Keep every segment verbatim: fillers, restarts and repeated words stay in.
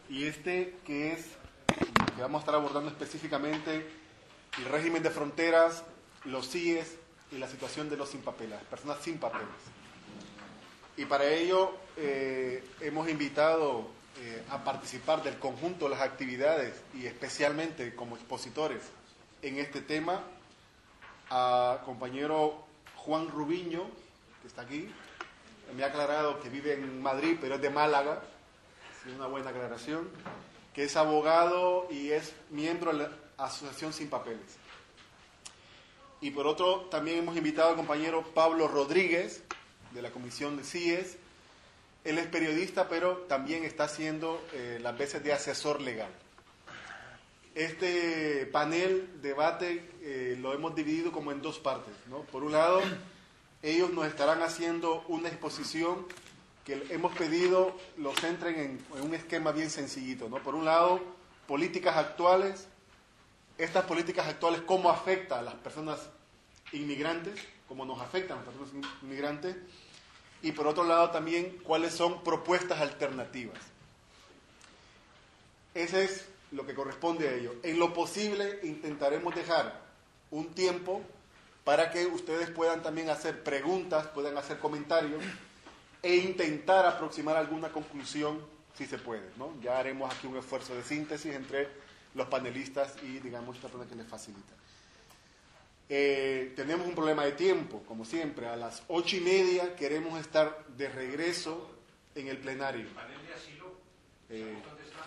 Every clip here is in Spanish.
y este que es, que vamos a estar abordando específicamente, el régimen de fronteras, los C I E S y la situación de los sin papeles, las personas sin papeles. Y para ello eh, hemos invitado eh, a participar del conjunto de las actividades y especialmente como expositores en este tema a compañero Juan Rubiño, que está aquí. Me ha aclarado que vive en Madrid, pero es de Málaga, es una buena aclaración, que es abogado y es miembro de la Asociación Sin Papeles. Y por otro, también hemos invitado al compañero Pablo Rodríguez, de la Comisión de C I E S. Él es periodista, pero también está haciendo eh, las veces de asesor legal. Este panel, debate, eh, lo hemos dividido como en dos partes, ¿no? Por un lado, ellos nos estarán haciendo una exposición que hemos pedido lo centren en, en un esquema bien sencillito, ¿no? Por un lado, políticas actuales, estas políticas actuales, cómo afectan a las personas inmigrantes, cómo nos afectan a las personas inmigrantes, y por otro lado también cuáles son propuestas alternativas. Ese es lo que corresponde a ello. En lo posible intentaremos dejar un tiempo para que ustedes puedan también hacer preguntas, puedan hacer comentarios e intentar aproximar alguna conclusión si se puede, ¿no? Ya haremos aquí un esfuerzo de síntesis entre los panelistas y, digamos, esta persona que les facilita. Eh, tenemos un problema de tiempo, como siempre. A las ocho y media queremos estar de regreso en el plenario. ¿El panel de asilo? Eh, ¿Dónde está?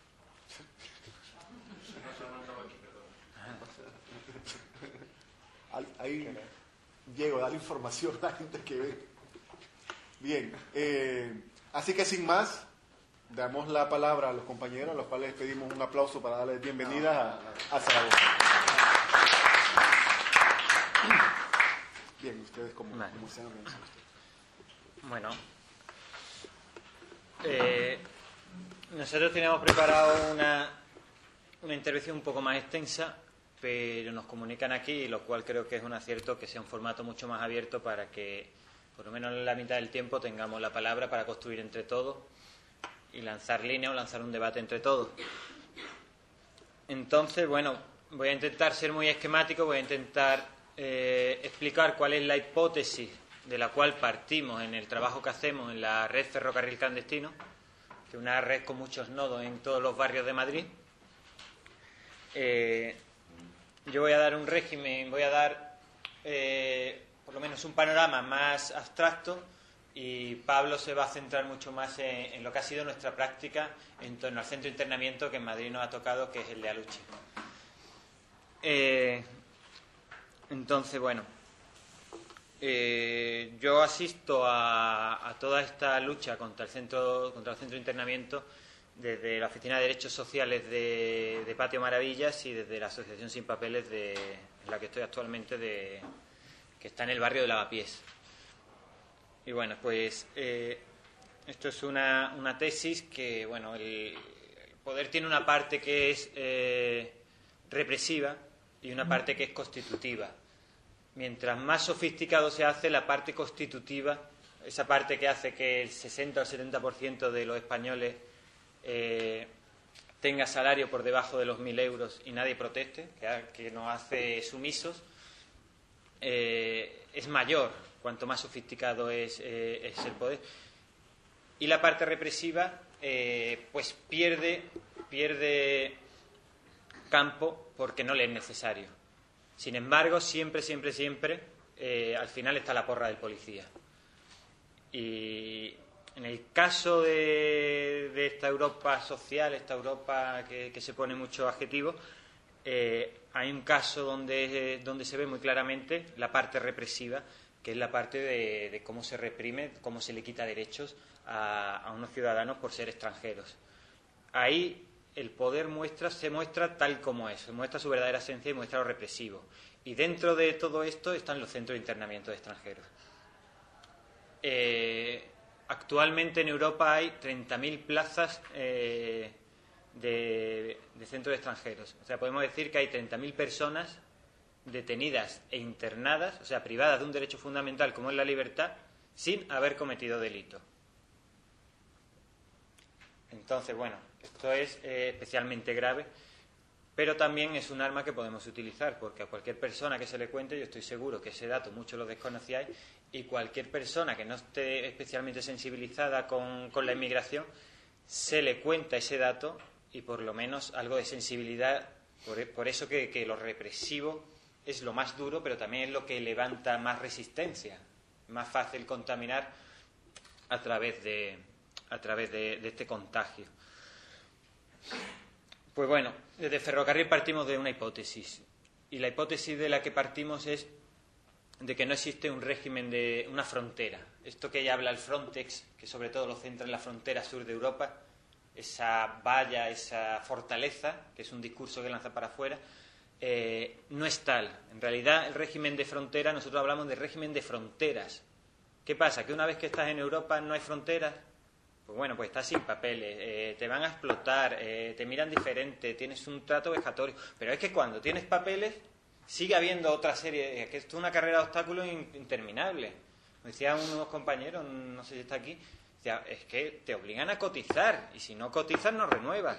Ahí llego, da la información a la gente que ve. Bien, eh, así que sin más, damos la palabra a los compañeros, a los cuales les pedimos un aplauso para darles bienvenida a, a Zaragoza. Bien, ustedes como, vale. como sean ustedes. Bueno, eh, nosotros teníamos preparado una, una intervención un poco más extensa, pero nos comunican aquí, lo cual creo que es un acierto, que sea un formato mucho más abierto para que, por lo menos en la mitad del tiempo, tengamos la palabra para construir entre todos y lanzar línea o lanzar un debate entre todos. Entonces, bueno, voy a intentar ser muy esquemático, voy a intentar eh, explicar cuál es la hipótesis de la cual partimos en el trabajo que hacemos en la red Ferrocarril Clandestino, que es una red con muchos nodos en todos los barrios de Madrid. Eh, yo voy a dar un régimen, voy a dar eh, por lo menos un panorama más abstracto, y Pablo se va a centrar mucho más en, en lo que ha sido nuestra práctica en torno al centro de internamiento que en Madrid nos ha tocado, que es el de Aluche. Eh, entonces, bueno, eh, yo asisto a, a toda esta lucha contra el centro, contra el centro de internamiento desde la Oficina de Derechos Sociales de, de Patio Maravillas y desde la Asociación Sin Papeles, de, en la que estoy actualmente, de, que está en el barrio de Lavapiés. Y bueno, pues eh, esto es una, una tesis que, bueno, el, el poder tiene una parte que es eh, represiva y una parte que es constitutiva. Mientras más sofisticado se hace, la parte constitutiva, esa parte que hace que el sesenta o el setenta por ciento de los españoles eh, tenga salario por debajo de los mil euros y nadie proteste, que, que nos hace sumisos, eh, es mayor cuanto más sofisticado es, eh, es el poder. Y la parte represiva eh, pues pierde, pierde campo porque no le es necesario. Sin embargo, siempre, siempre, siempre, eh, al final está la porra del policía. Y en el caso de, de esta Europa social, esta Europa que, que se pone muchos adjetivos, eh, hay un caso donde, donde se ve muy claramente la parte represiva, que es la parte de, de cómo se reprime, cómo se le quita derechos a, a unos ciudadanos por ser extranjeros. Ahí el poder muestra, se muestra tal como es, se muestra su verdadera esencia y muestra lo represivo. Y dentro de todo esto están los centros de internamiento de extranjeros. Eh, actualmente en Europa hay treinta mil plazas eh, de, de centros de extranjeros. O sea, podemos decir que hay treinta mil personas detenidas e internadas, o sea, privadas de un derecho fundamental como es la libertad, sin haber cometido delito. Entonces, bueno, Esto es eh, especialmente grave, pero también es un arma que podemos utilizar, porque a cualquier persona que se le cuente, yo estoy seguro que ese dato muchos lo desconocíais, y cualquier persona que no esté especialmente sensibilizada con, con la inmigración, se le cuenta ese dato y por lo menos algo de sensibilidad, por, por eso que, que lo represivo es lo más duro, pero también es lo que levanta más resistencia, más fácil contaminar a través de, a través de, de este contagio. Pues bueno, desde Ferrocarril partimos de una hipótesis, y la hipótesis de la que partimos es de que no existe un régimen de una frontera. Esto que ya habla el Frontex, que sobre todo lo centra en la frontera sur de Europa, esa valla, esa fortaleza, que es un discurso que lanza para afuera, eh, no es tal. En realidad, el régimen de frontera, nosotros hablamos de régimen de fronteras. ¿Qué pasa? ¿Que una vez que estás en Europa no hay fronteras? Pues bueno, pues estás sin papeles, eh, te van a explotar, eh, te miran diferente, tienes un trato vejatorio. Pero es que cuando tienes papeles, sigue habiendo otra serie, que esto es una carrera de obstáculos interminable. Me decían unos compañeros, no sé si está aquí, decía, es que te obligan a cotizar, y si no cotizas no renuevas.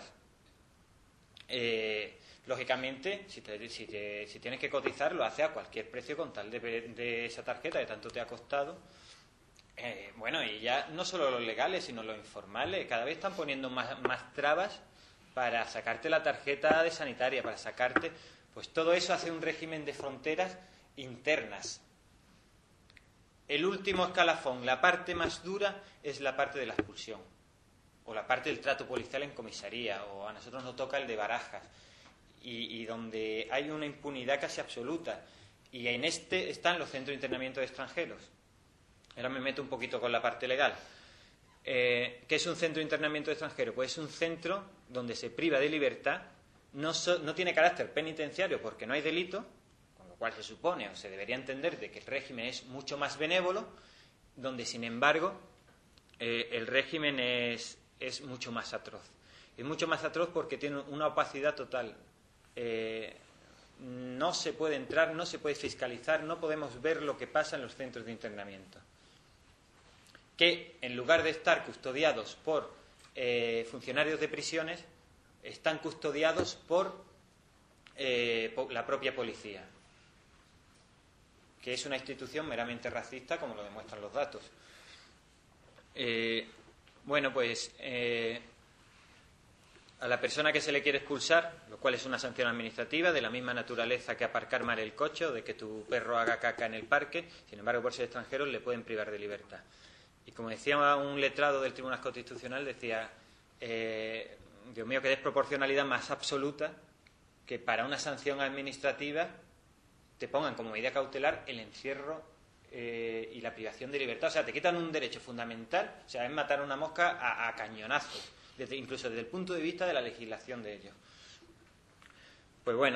Eh, lógicamente, si, te, si, te, si tienes que cotizar, lo haces a cualquier precio con tal de, de esa tarjeta que tanto te ha costado. Eh, bueno, y ya no solo los legales, sino los informales, cada vez están poniendo más, más trabas para sacarte la tarjeta de sanitaria, para sacarte... Pues todo eso hace un régimen de fronteras internas. El último escalafón, la parte más dura, es la parte de la expulsión, o la parte del trato policial en comisaría, o a nosotros nos toca el de Barajas, y, y donde hay una impunidad casi absoluta. Y en este están los centros de internamiento de extranjeros. Ahora me meto un poquito con la parte legal. Eh, ¿Qué es un centro de internamiento de extranjeros? Pues es un centro donde se priva de libertad. No, so, no tiene carácter penitenciario porque no hay delito, con lo cual se supone o se debería entender de que el régimen es mucho más benévolo, donde sin embargo eh, el régimen es, es mucho más atroz. Es mucho más atroz porque tiene una opacidad total. Eh, no se puede entrar, no se puede fiscalizar, no podemos ver lo que pasa en los centros de internamiento. Que en lugar de estar custodiados por eh, funcionarios de prisiones, están custodiados por, eh, por la propia policía, que es una institución meramente racista, como lo demuestran los datos. Eh, bueno, pues eh, a la persona que se le quiere expulsar, lo cual es una sanción administrativa de la misma naturaleza que aparcar mal el coche o de que tu perro haga caca en el parque, sin embargo, por ser extranjeros le pueden privar de libertad. Y como decía un letrado del Tribunal Constitucional, decía... Eh, Dios mío, qué desproporcionalidad más absoluta que para una sanción administrativa te pongan como medida cautelar el encierro eh, y la privación de libertad. O sea, te quitan un derecho fundamental, o sea, es matar a una mosca a, a cañonazos, desde, incluso desde el punto de vista de la legislación de ellos. Pues bueno,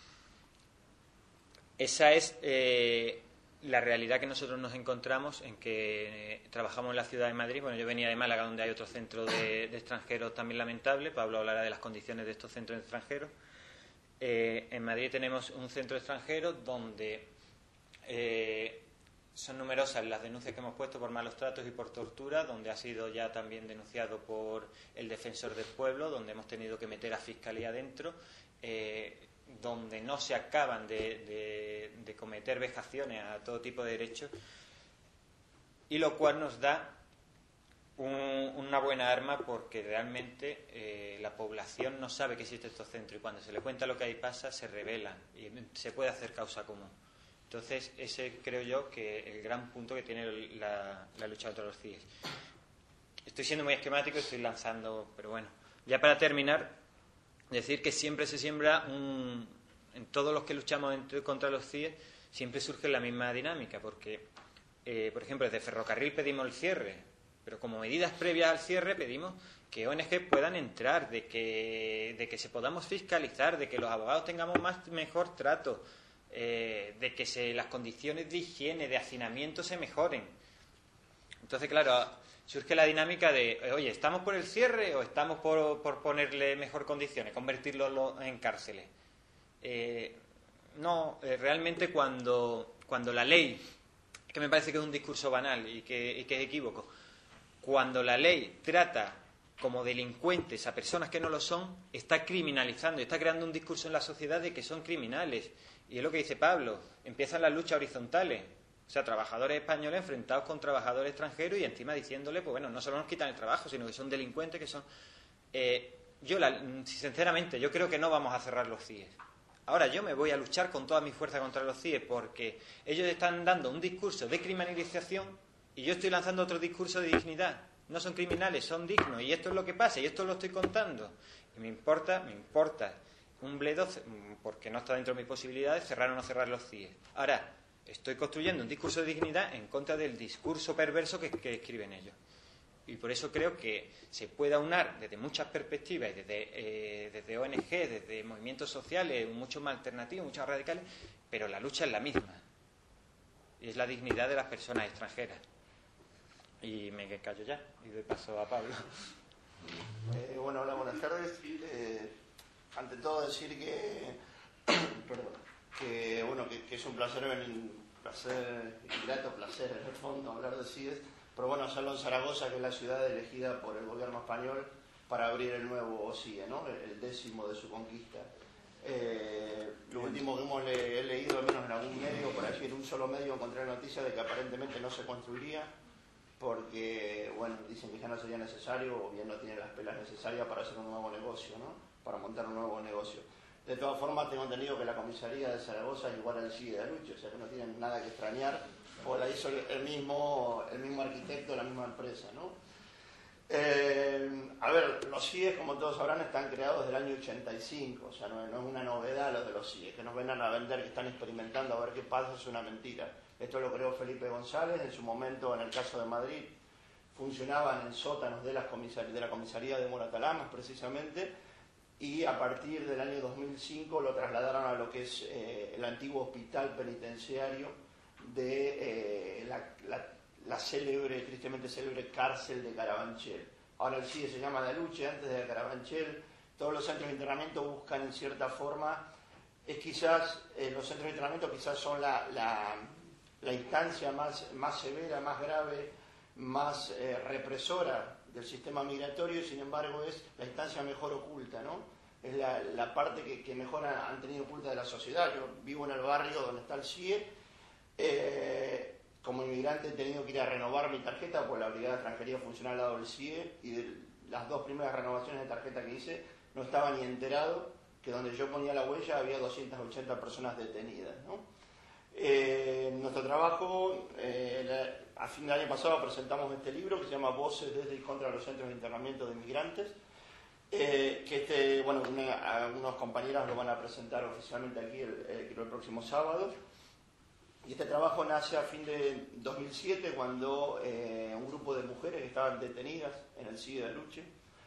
esa es eh, la realidad que nosotros nos encontramos en que eh, trabajamos en la ciudad de Madrid. Bueno, yo venía de Málaga, donde hay otro centro de, de extranjeros también lamentable. Pablo hablará de las condiciones de estos centros de extranjeros. Eh, en Madrid tenemos un centro de extranjeros donde eh, son numerosas las denuncias que hemos puesto por malos tratos y por tortura, donde ha sido ya también denunciado por el defensor del pueblo, donde hemos tenido que meter a Fiscalía dentro, eh, donde no se acaban de, de, de cometer vejaciones a todo tipo de derechos, y lo cual nos da un, una buena arma porque realmente eh, la población no sabe que existe estos centros y cuando se le cuenta lo que ahí pasa se rebelan y se puede hacer causa común. Entonces ese creo yo que el gran punto que tiene la, la lucha contra los C I E S. Estoy siendo muy esquemático y estoy lanzando, pero bueno, ya para terminar, decir que siempre se siembra un, en todos los que luchamos entre, contra los C I E S siempre surge la misma dinámica porque eh, por ejemplo desde Ferrocarril pedimos el cierre, pero como medidas previas al cierre pedimos que O N G puedan entrar, de que, de que se podamos fiscalizar, de que los abogados tengamos más mejor trato, eh, de que se, las condiciones de higiene, de hacinamiento se mejoren. Entonces claro, surge la dinámica de, oye, ¿estamos por el cierre o estamos por, por ponerle mejor condiciones, convertirlo en cárceles? Eh, no, eh, realmente cuando, cuando la ley, que me parece que es un discurso banal y que, y que es equívoco, cuando la ley trata como delincuentes a personas que no lo son, está criminalizando, está creando un discurso en la sociedad de que son criminales. Y es lo que dice Pablo, empiezan las luchas horizontales. O sea, trabajadores españoles enfrentados con trabajadores extranjeros y encima diciéndole, pues bueno, no solo nos quitan el trabajo, sino que son delincuentes, que son... Eh, yo, la, sinceramente, yo creo que no vamos a cerrar los C I E. Ahora, yo me voy a luchar con toda mi fuerza contra los C I E porque ellos están dando un discurso de criminalización y yo estoy lanzando otro discurso de dignidad. No son criminales, son dignos. Y esto es lo que pasa, y esto lo estoy contando. Y me importa, me importa un bledo, porque no está dentro de mis posibilidades, cerrar o no cerrar los C I E. Ahora, estoy construyendo un discurso de dignidad en contra del discurso perverso que, que escriben ellos. Y por eso creo que se puede aunar desde muchas perspectivas, desde, eh, desde O N G, desde movimientos sociales, mucho más alternativos, muchos más radicales, pero la lucha es la misma. Y es la dignidad de las personas extranjeras. Y me callo ya, y doy paso a Pablo. Eh, bueno, hola, buenas tardes. Eh, ante todo decir que, perdón, que, bueno, que, que es un placer, un placer, un grato placer en el fondo hablar de C I E S, pero bueno, hacerlo en Zaragoza, que es la ciudad elegida por el gobierno español para abrir el nuevo C I E, ¿no? El décimo de su conquista. Eh, lo último que hemos le, he leído, al menos en algún medio, por allí en un solo medio encontré la noticia de que aparentemente no se construiría, porque, bueno, dicen que ya no sería necesario, o bien no tienen las pelas necesarias para hacer un nuevo negocio, ¿no? Para montar un nuevo negocio. De todas formas, tengo entendido que la comisaría de Zaragoza es igual al C I E de Aluche, o sea que no tienen nada que extrañar, o la hizo el mismo, el mismo arquitecto, la misma empresa, ¿no? Eh, a ver, los C I E, como todos sabrán, están creados desde el año ochenta y cinco, o sea, no, no es una novedad lo de los C I E, que nos vengan a vender, que están experimentando a ver qué pasa, es una mentira. Esto lo creó Felipe González, en su momento, en el caso de Madrid, funcionaban en sótanos de, las comisar de la comisaría de Moratalamas, precisamente, y a partir del año dos mil cinco lo trasladaron a lo que es eh, el antiguo hospital penitenciario de eh, la, la, la célebre, tristemente célebre cárcel de Carabanchel. Ahora el C I E se llama de Aluche, antes de Carabanchel. Todos los centros de internamiento buscan en cierta forma, es quizás, eh, los centros de internamiento quizás son la, la, la instancia más, más severa, más grave, más eh, represora del sistema migratorio, y sin embargo es la instancia mejor oculta, ¿no? Es la, la parte que, que mejor han tenido oculta de la sociedad. Yo vivo en el barrio donde está el C I E. Eh, como inmigrante he tenido que ir a renovar mi tarjeta, porque la Brigada de Extranjería funciona al lado del C I E, y de las dos primeras renovaciones de tarjeta que hice no estaba ni enterado que donde yo ponía la huella había doscientas ochenta personas detenidas, ¿no? Eh, nuestro trabajo, eh, la, a fin de año pasado presentamos este libro que se llama Voces desde y contra los centros de internamiento de inmigrantes, eh, que este, bueno, una, algunos compañeros lo van a presentar oficialmente aquí el, el, el próximo sábado. Y este trabajo nace a fin de dos mil siete, cuando eh, un grupo de mujeres que estaban detenidas en el C I E de Aluche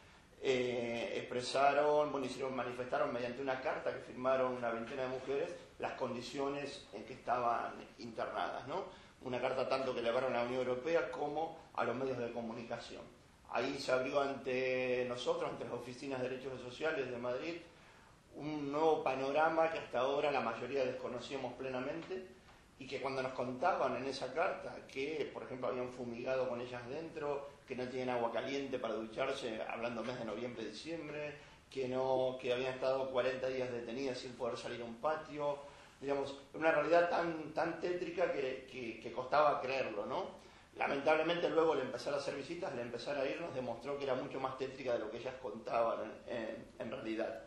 eh, expresaron, bueno, hicieron, manifestaron mediante una carta que firmaron una veintena de mujeres las condiciones en que estaban internadas, ¿no? Una carta tanto que elevaron a la Unión Europea como a los medios de comunicación. Ahí se abrió ante nosotros, ante las oficinas de derechos sociales de Madrid, un nuevo panorama que hasta ahora la mayoría desconocíamos plenamente, y que cuando nos contaban en esa carta que, por ejemplo, habían fumigado con ellas dentro, que no tienen agua caliente para ducharse, hablando mes de noviembre, diciembre, que no, que habían estado cuarenta días detenidas sin poder salir a un patio, digamos, una realidad tan, tan tétrica que, que, que costaba creerlo, ¿no? Lamentablemente luego al empezar a hacer visitas, al empezar a ir, nos demostró que era mucho más tétrica de lo que ellas contaban en, en, en realidad.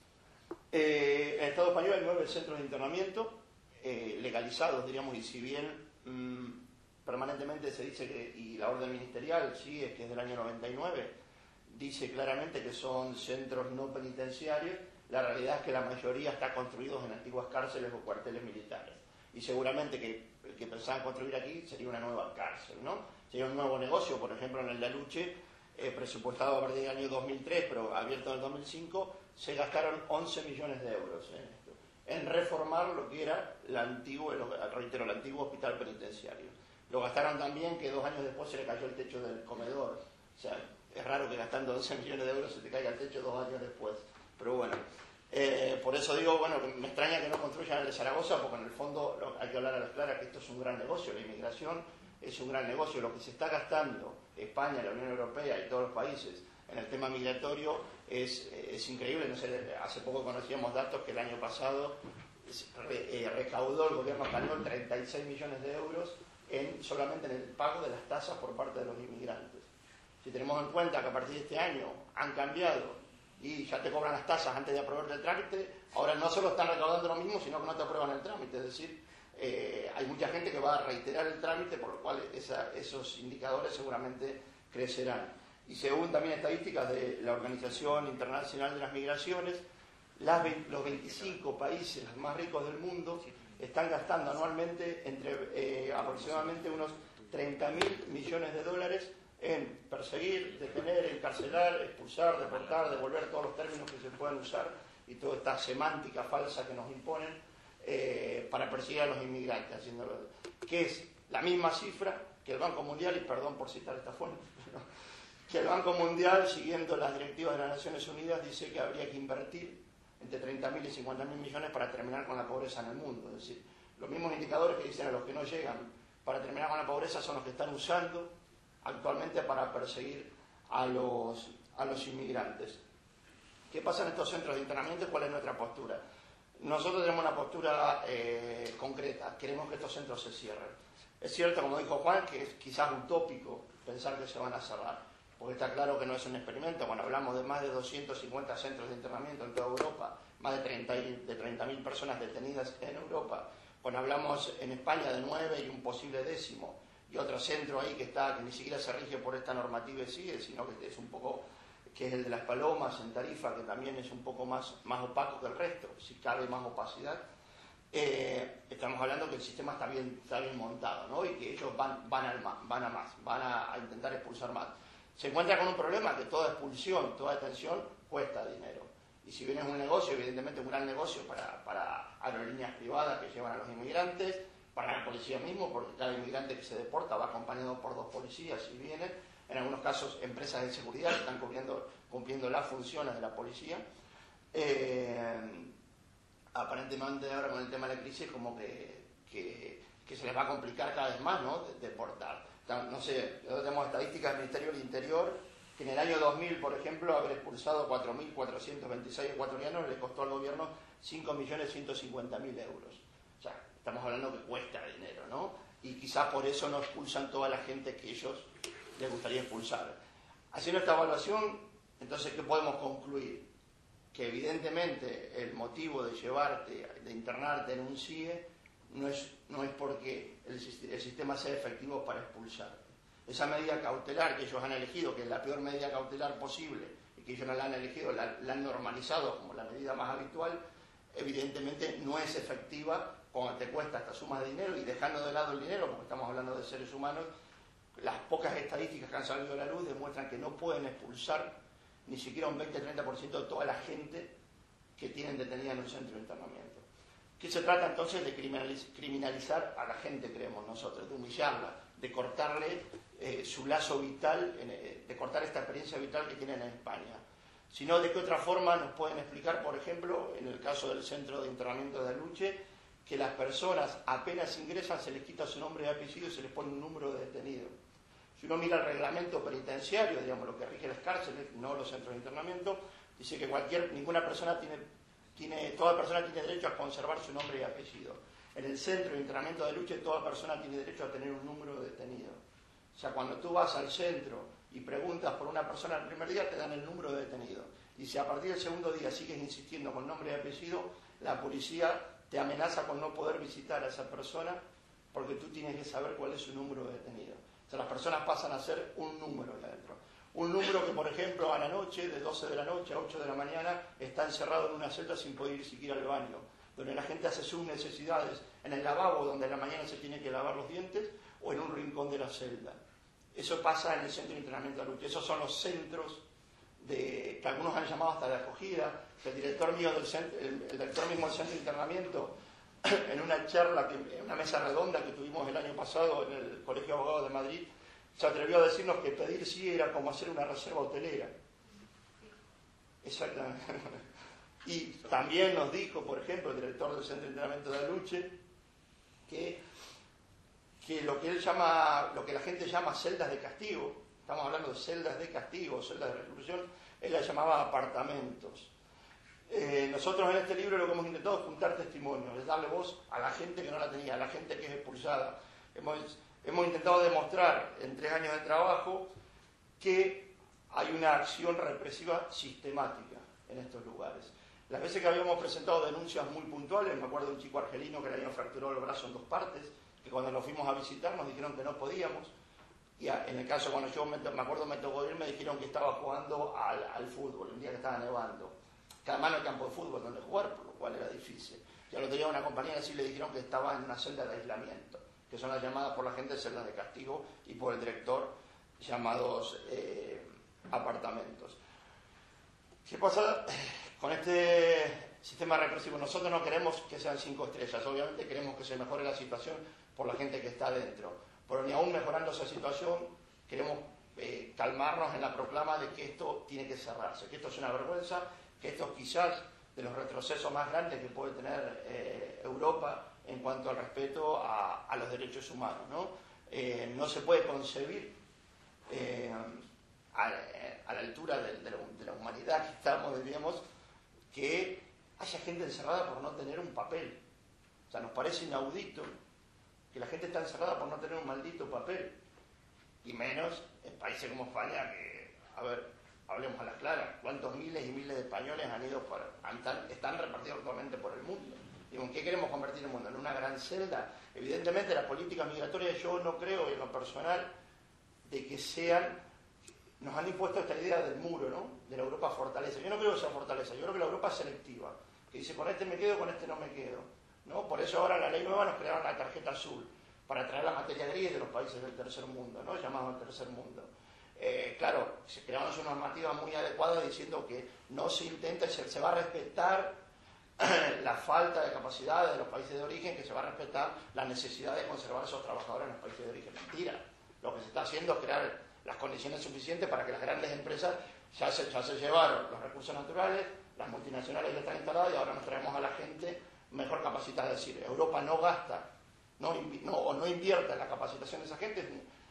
Eh, en el Estado español hay nueve centros de internamiento, Eh, legalizados, diríamos, y si bien mmm, permanentemente se dice que, y la orden ministerial, sí, es que es del año noventa y nueve, dice claramente que son centros no penitenciarios, la realidad es que la mayoría está construidos en antiguas cárceles o cuarteles militares, y seguramente que el que pensaban construir aquí sería una nueva cárcel, ¿no? Sería un nuevo negocio, por ejemplo en el de Aluche, eh, presupuestado a partir del año dos mil tres, pero abierto en el dos mil cinco, se gastaron once millones de euros, ¿eh? en reformar lo que era el antiguo, el, reitero, el antiguo hospital penitenciario. Lo gastaron también que dos años después se le cayó el techo del comedor. O sea, es raro que gastando once millones de euros se te caiga el techo dos años después. Pero bueno, eh, por eso digo, bueno, me extraña que no construyan el de Zaragoza, porque en el fondo lo, hay que hablar a las claras que esto es un gran negocio, la inmigración es un gran negocio. Lo que se está gastando España, la Unión Europea y todos los países en el tema migratorio es, es increíble. No sé, hace poco conocíamos datos que el año pasado re, eh, recaudó el gobierno español treinta y seis millones de euros en, solamente en el pago de las tasas por parte de los inmigrantes. Si tenemos en cuenta que a partir de este año han cambiado y ya te cobran las tasas antes de aprobarte el trámite, ahora no solo están recaudando lo mismo, sino que no te aprueban el trámite. Es decir, eh, hay mucha gente que va a reiterar el trámite, por lo cual esa, esos indicadores seguramente crecerán. Y según también estadísticas de la Organización Internacional de las Migraciones, las, los veinticinco países más ricos del mundo están gastando anualmente entre eh, aproximadamente unos treinta mil millones de dólares en perseguir, detener, encarcelar, expulsar, deportar, devolver, todos los términos que se puedan usar y toda esta semántica falsa que nos imponen eh, para perseguir a los inmigrantes, haciéndolo, que es la misma cifra que el Banco Mundial, y perdón por citar esta fuente, ¿no? que el Banco Mundial, siguiendo las directivas de las Naciones Unidas, dice que habría que invertir entre treinta mil y cincuenta mil millones para terminar con la pobreza en el mundo. Es decir, los mismos indicadores que dicen a los que no llegan para terminar con la pobreza son los que están usando actualmente para perseguir a los, a los inmigrantes. ¿Qué pasa en estos centros de internamiento y cuál es nuestra postura? Nosotros tenemos una postura eh, concreta, queremos que estos centros se cierren. Es cierto, como dijo Juan, que es quizás utópico pensar que se van a cerrar, porque está claro que no es un experimento. Cuando hablamos de más de doscientos cincuenta centros de internamiento en toda Europa, más de treinta mil personas detenidas en Europa, cuando hablamos en España de nueve y un posible décimo, y otro centro ahí que está que ni siquiera se rige por esta normativa y sigue, sino que es un poco, que es el de Las Palomas en Tarifa, que también es un poco más, más opaco que el resto, si cabe más opacidad. Eh, estamos hablando que el sistema está bien, está bien montado, ¿no? Y que ellos van, van, al más, van a más, van a, a intentar expulsar más. Se encuentra con un problema, que toda expulsión, toda detención cuesta dinero. Y si bien es un negocio, evidentemente un gran negocio para, para aerolíneas privadas que llevan a los inmigrantes, para la policía mismo, porque cada inmigrante que se deporta va acompañado por dos policías y vienen, en algunos casos empresas de seguridad que están cumpliendo, cumpliendo las funciones de la policía. Eh, aparentemente ahora con el tema de la crisis como que, que, que se les va a complicar cada vez más, ¿no?, de, deportar. No sé, nosotros tenemos estadísticas del Ministerio del Interior que en el año dos mil, por ejemplo, haber expulsado cuatro mil cuatrocientos veintiséis ecuatorianos le costó al gobierno cinco millones ciento cincuenta mil euros. O sea, estamos hablando que cuesta dinero, ¿no? Y quizás por eso no expulsan toda la gente que ellos les gustaría expulsar. Haciendo esta evaluación, entonces, ¿qué podemos concluir? Que evidentemente el motivo de llevarte, de internarte en un C I E, no es, no es porque el, el sistema sea efectivo para expulsarte. Esa medida cautelar que ellos han elegido, que es la peor medida cautelar posible, y que ellos no la han elegido, la, la han normalizado como la medida más habitual, evidentemente no es efectiva cuando te cuesta esta suma de dinero, y dejando de lado el dinero, porque estamos hablando de seres humanos, las pocas estadísticas que han salido a la luz demuestran que no pueden expulsar ni siquiera un veinte a treinta por ciento de toda la gente que tienen detenida en un centro de internamiento. ¿Qué se trata entonces? De criminalizar a la gente, creemos nosotros, de humillarla, de cortarle eh, su lazo vital, eh, de cortar esta experiencia vital que tienen en España. Sino, ¿de qué otra forma nos pueden explicar, por ejemplo, en el caso del centro de internamiento de Aluche, que las personas apenas ingresan se les quita su nombre y apellido y se les pone un número de detenido? Si uno mira el reglamento penitenciario, digamos, lo que rige las cárceles, no los centros de internamiento, dice que cualquier, ninguna persona tiene, tiene, toda persona tiene derecho a conservar su nombre y apellido. En el centro de internamiento de Aluche, toda persona tiene derecho a tener un número de detenido. O sea, cuando tú vas al centro y preguntas por una persona el primer día, te dan el número de detenido. Y si a partir del segundo día sigues insistiendo con nombre y apellido, la policía te amenaza con no poder visitar a esa persona porque tú tienes que saber cuál es su número de detenido. O sea, las personas pasan a ser un número ahí adentro. Un número que, por ejemplo, a la noche, de doce de la noche a ocho de la mañana, está encerrado en una celda sin poder ir siquiera al baño, donde la gente hace sus necesidades en el lavabo, donde a la mañana se tiene que lavar los dientes, o en un rincón de la celda. Eso pasa en el centro de internamiento de Aluche. Esos son los centros de, que algunos han llamado hasta de acogida. El director mío del centro, el, el director mismo del centro de internamiento, en una charla, que, en una mesa redonda que tuvimos el año pasado en el Colegio de Abogados de Madrid, se atrevió a decirnos que pedir sí era como hacer una reserva hotelera. Exactamente. Y también nos dijo, por ejemplo, el director del centro de entrenamiento de Aluche, que, que lo que él llama, lo que la gente llama celdas de castigo, estamos hablando de celdas de castigo, celdas de reclusión, él las llamaba apartamentos. Eh, nosotros en este libro lo que hemos intentado es juntar testimonios, es darle voz a la gente que no la tenía, a la gente que es expulsada. Hemos, hemos intentado demostrar en tres años de trabajo que hay una acción represiva sistemática en estos lugares. Las veces que habíamos presentado denuncias muy puntuales, me acuerdo de un chico argelino que le habían fracturado el brazo en dos partes, que cuando nos fuimos a visitar nos dijeron que no podíamos, y en el caso cuando yo me, me acuerdo me tocó ir, me dijeron que estaba jugando al, al fútbol, un día que estaba nevando, que además no hay campo de fútbol donde jugar, por lo cual era difícil. Ya lo tenía una compañera así, le dijeron que estaba en una celda de aislamiento, que son las llamadas por la gente celdas de castigo y por el director llamados eh, apartamentos. ¿Qué pasa con este sistema represivo? Nosotros no queremos que sean cinco estrellas, obviamente queremos que se mejore la situación por la gente que está dentro, pero ni aún mejorando esa situación queremos eh, calmarnos en la proclama de que esto tiene que cerrarse, que esto es una vergüenza, que esto es quizás de los retrocesos más grandes que puede tener eh, Europa en cuanto al respeto a, a los derechos humanos, ¿no? Eh, no se puede concebir eh, a, a la altura de, de, la, de la humanidad que estamos, diríamos, que haya gente encerrada por no tener un papel. O sea, nos parece inaudito que la gente está encerrada por no tener un maldito papel. Y menos en países como España, que, a ver, hablemos a las claras, cuántos miles y miles de españoles han ido por, están, están repartidos actualmente por el mundo. Digo, ¿en qué queremos convertir el mundo? ¿En una gran celda? Evidentemente la política migratoria, yo no creo en lo personal de que sean, nos han impuesto esta idea del muro, ¿no? De la Europa fortaleza. Yo no creo que sea fortaleza, yo creo que la Europa es selectiva, que dice, con este me quedo, con este no me quedo, ¿no? Por eso ahora en la ley nueva nos crearon la tarjeta azul, para traer la materia gris de los países del tercer mundo, ¿no? Llamados el tercer mundo. Eh, claro, se crearon una normativa muy adecuada diciendo que no se intenta, se, se va a respetar la falta de capacidad de los países de origen, que se va a respetar la necesidad de conservar a esos trabajadores en los países de origen. Mentira. Lo que se está haciendo es crear las condiciones suficientes para que las grandes empresas ya se, ya se llevaron los recursos naturales, las multinacionales ya están instaladas y ahora nos traemos a la gente mejor capacitada. Es decir, Europa no gasta no, no, o no invierte en la capacitación de esa gente,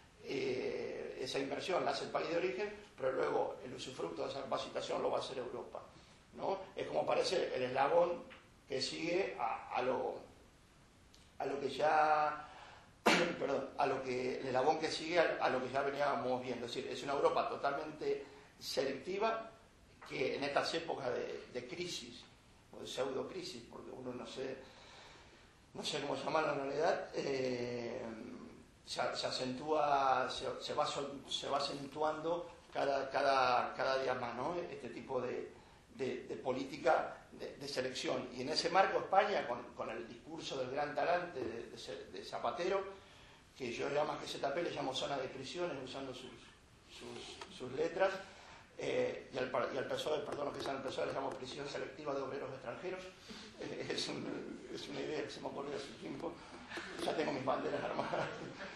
eh, esa inversión la hace el país de origen, pero luego el usufructo de esa capacitación lo va a hacer Europa, ¿no? Es como parece el eslabón que sigue a, a, lo, a lo que ya... perdón, a lo que el eslabón que sigue a, a lo que ya veníamos viendo. Es decir, es una Europa totalmente selectiva que en estas épocas de, de crisis, o de pseudo crisis, porque uno no sé, no sé cómo llamarlo en realidad, eh, se, se acentúa, se, se, va, se va acentuando cada, cada, cada día más, ¿no? Este tipo de, de, de política de, de selección. Y en ese marco España, con, con el discurso del gran talante de, de, de Zapatero, que yo ya más que Z P le llamo zona de prisiones, usando sus, sus, sus letras, eh, y, al, y al P S O E, perdón, que sea el P S O E, le llamo prisión selectiva de obreros extranjeros. Eh, es, un, es una idea que se me ocurrió hace tiempo, ya tengo mis banderas armadas.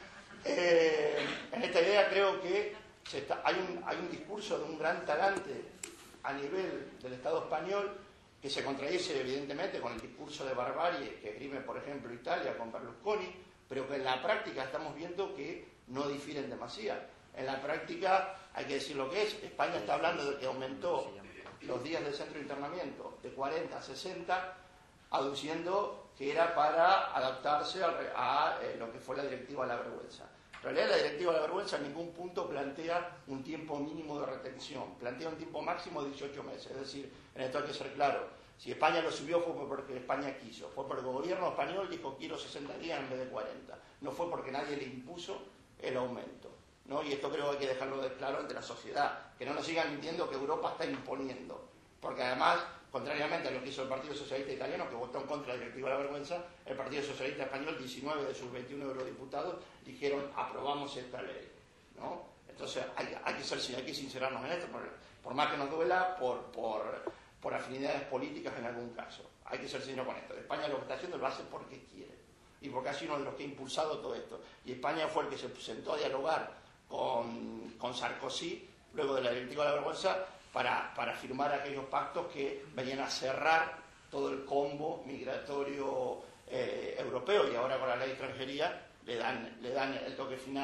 Eh, en esta idea creo que se está, hay, un, hay un discurso de un gran talante a nivel del Estado español que se contradice evidentemente con el discurso de barbarie que esgrime, por ejemplo, Italia con Berlusconi, pero que en la práctica estamos viendo que no difieren demasiado. En la práctica hay que decir lo que es. España está hablando de que aumentó los días del centro de internamiento de cuarenta a sesenta, aduciendo que era para adaptarse a, a, a lo que fue la directiva de la vergüenza. En realidad la directiva de la vergüenza en ningún punto plantea un tiempo mínimo de retención, plantea un tiempo máximo de dieciocho meses. Es decir, en esto hay que ser claro, si España lo subió fue porque España quiso, fue porque el gobierno español dijo quiero sesenta días en vez de cuarenta, no fue porque nadie le impuso el aumento, ¿no? Y esto creo que hay que dejarlo de claro ante la sociedad, que no nos sigan mintiendo que Europa está imponiendo, porque además, contrariamente a lo que hizo el Partido Socialista Italiano, que votó en contra de la directiva de la vergüenza, el Partido Socialista Español, diecinueve de sus veintiuno eurodiputados, dijeron aprobamos esta ley, ¿no? Entonces hay, hay, que, ser, hay que sincerarnos en esto, por, por más que nos duela, por, por, por afinidades políticas en algún caso. Hay que ser sincero con esto. España lo que está haciendo lo hace porque quiere, y porque ha sido uno de los que ha impulsado todo esto. Y España fue el que se sentó a dialogar con, con Sarkozy, luego de la directiva de la vergüenza, para, para firmar aquellos pactos que venían a cerrar todo el combo migratorio eh, europeo, y ahora con la ley de extranjería le dan, le dan el toque final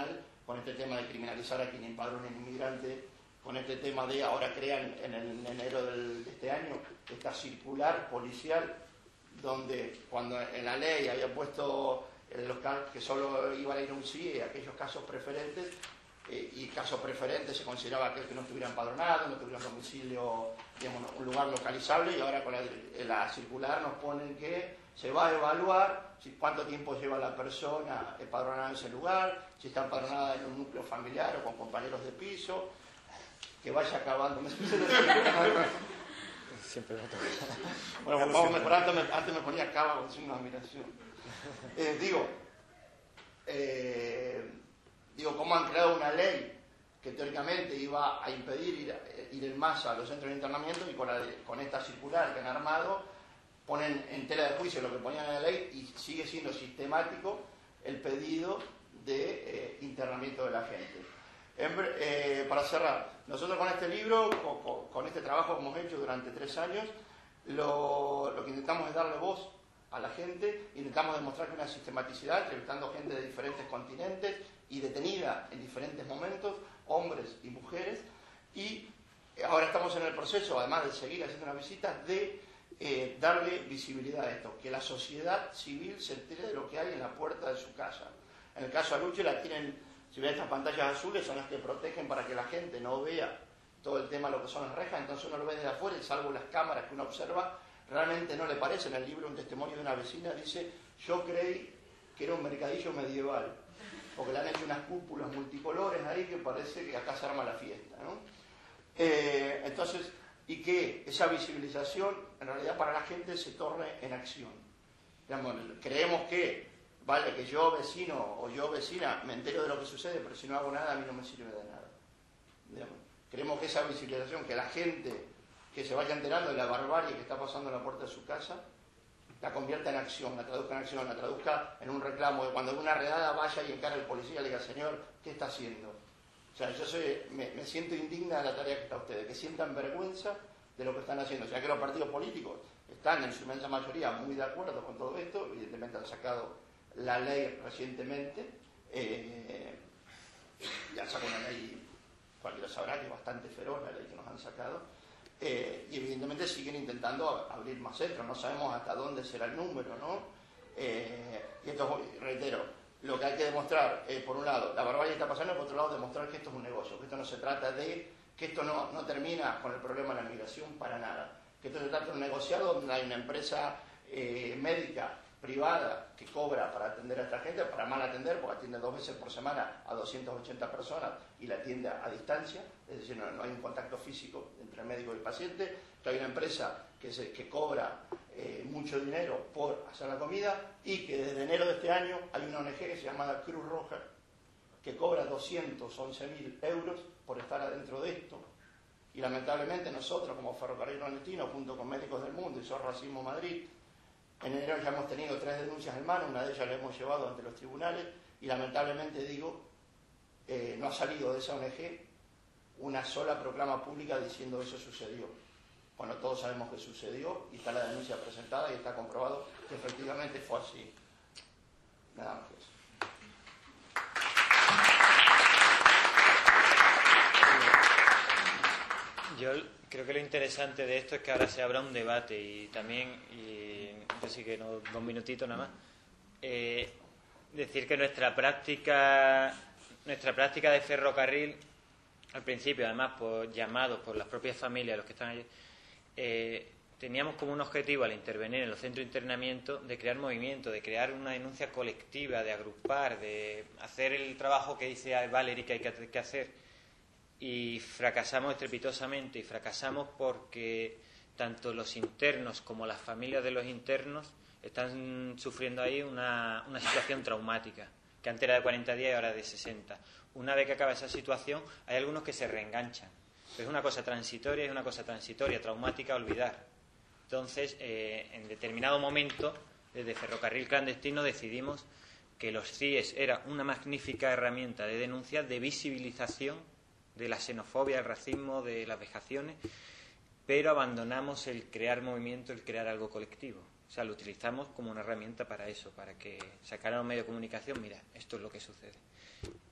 con este tema de criminalizar a quien empadrona un inmigrante, con este tema de, ahora crean en, el, en enero del, de este año, esta circular policial, donde cuando en la ley había puesto en los casos que solo iban a ir a un C I E aquellos casos preferentes, eh, y casos preferentes se consideraba aquel que no estuviera empadronado, no tuviera un domicilio, digamos, un lugar localizable, y ahora con la, la circular nos ponen que se va a evaluar si, cuánto tiempo lleva la persona empadronada en ese lugar, si está empadronada en un núcleo familiar o con compañeros de piso, que vaya acabando. Siempre me toca. Bueno, vamos mejorando, antes, antes me ponía cava con signo de admiración. Eh, digo, eh, digo, cómo han creado una ley que teóricamente iba a impedir ir, ir en masa a los centros de internamiento, y con, la, con esta circular que han armado ponen en tela de juicio lo que ponían en la ley, y sigue siendo sistemático el pedido de eh, internamiento de la gente. En, eh, para cerrar, nosotros con este libro, con, con este trabajo que hemos hecho durante tres años, lo, lo que intentamos es darle voz a la gente, intentamos demostrar que una sistematicidad, entrevistando gente de diferentes continentes y detenida en diferentes momentos, hombres y mujeres, y ahora estamos en el proceso, además de seguir haciendo unas visitas, de eh, darle visibilidad a esto, que la sociedad civil se entere de lo que hay en la puerta de su casa. En el caso de Aluche la tienen. Si ven estas pantallas azules, son las que protegen para que la gente no vea todo el tema de lo que son las rejas, entonces uno lo ve desde afuera, y salvo las cámaras que uno observa, realmente no le parece. En el libro un testimonio de una vecina dice: yo creí que era un mercadillo medieval, porque le han hecho unas cúpulas multicolores ahí que parece que acá se arma la fiesta, ¿no? Eh, entonces, y que esa visibilización en realidad para la gente se torne en acción. Digamos, creemos que vale que yo vecino o yo vecina me entero de lo que sucede, pero si no hago nada a mí no me sirve de nada. Digamos, creemos que esa visibilización, que la gente que se vaya enterando de la barbarie que está pasando en la puerta de su casa, la convierta en acción, la traduzca en acción, la traduzca en un reclamo, que cuando una redada vaya y encara al policía y le diga: señor, ¿qué está haciendo? O sea, yo soy, me, me siento indigna de la tarea que está ustedes, que sientan vergüenza de lo que están haciendo. O sea, que los partidos políticos están en su inmensa mayoría muy de acuerdo con todo esto, evidentemente han sacado la ley recientemente, eh, ya sacó una ley, cualquiera sabrá que es bastante feroz la ley que nos han sacado, eh, y evidentemente siguen intentando abrir más centros, no sabemos hasta dónde será el número, ¿no? Eh, y esto, reitero, lo que hay que demostrar, eh, por un lado, la barbarie está pasando, y por otro lado, demostrar que esto es un negocio, que esto no se trata de, que esto no, no termina con el problema de la migración para nada, que esto se trata de un negociado donde hay una empresa eh, médica privada que cobra para atender a esta gente, para mal atender, porque atiende dos veces por semana a doscientas ochenta personas y la atiende a distancia, es decir, no, no hay un contacto físico entre el médico y el paciente, que hay una empresa que, se, que cobra eh, mucho dinero por hacer la comida, y que desde enero de este año hay una O N G que se llama Cruz Roja, que cobra doscientos once mil euros por estar adentro de esto, y lamentablemente nosotros como Ferrocarril Clandestino, junto con Médicos del Mundo y Sos Racismo Madrid, en enero ya hemos tenido tres denuncias en mano, una de ellas la hemos llevado ante los tribunales, y lamentablemente digo, eh, no ha salido de esa O N G una sola proclama pública diciendo eso sucedió. Bueno, todos sabemos que sucedió, y está la denuncia presentada y está comprobado que efectivamente fue así. Nada más que eso. Yo creo que lo interesante de esto es que ahora se abra un debate, y también, y yo sí que no, dos minutitos nada más, eh, decir que nuestra práctica, nuestra práctica de ferrocarril, al principio, además, por llamados por las propias familias, los que están allí, eh, teníamos como un objetivo al intervenir en los centros de internamiento de crear movimiento, de crear una denuncia colectiva, de agrupar, de hacer el trabajo que dice Valerie que hay que, que hacer. Y fracasamos estrepitosamente, y fracasamos porque tanto los internos como las familias de los internos están sufriendo ahí una, una situación traumática, que antes era de cuarenta días y ahora de sesenta. Una vez que acaba esa situación, hay algunos que se reenganchan, pero es una cosa transitoria, es una cosa transitoria, traumática, a olvidar. Entonces, eh, en determinado momento, desde Ferrocarril Clandestino decidimos que los C I E S era una magnífica herramienta de denuncia, de visibilización de la xenofobia, el racismo, de las vejaciones, pero abandonamos el crear movimiento, el crear algo colectivo. O sea, lo utilizamos como una herramienta para eso, para que sacaran los medios de comunicación, mira, esto es lo que sucede.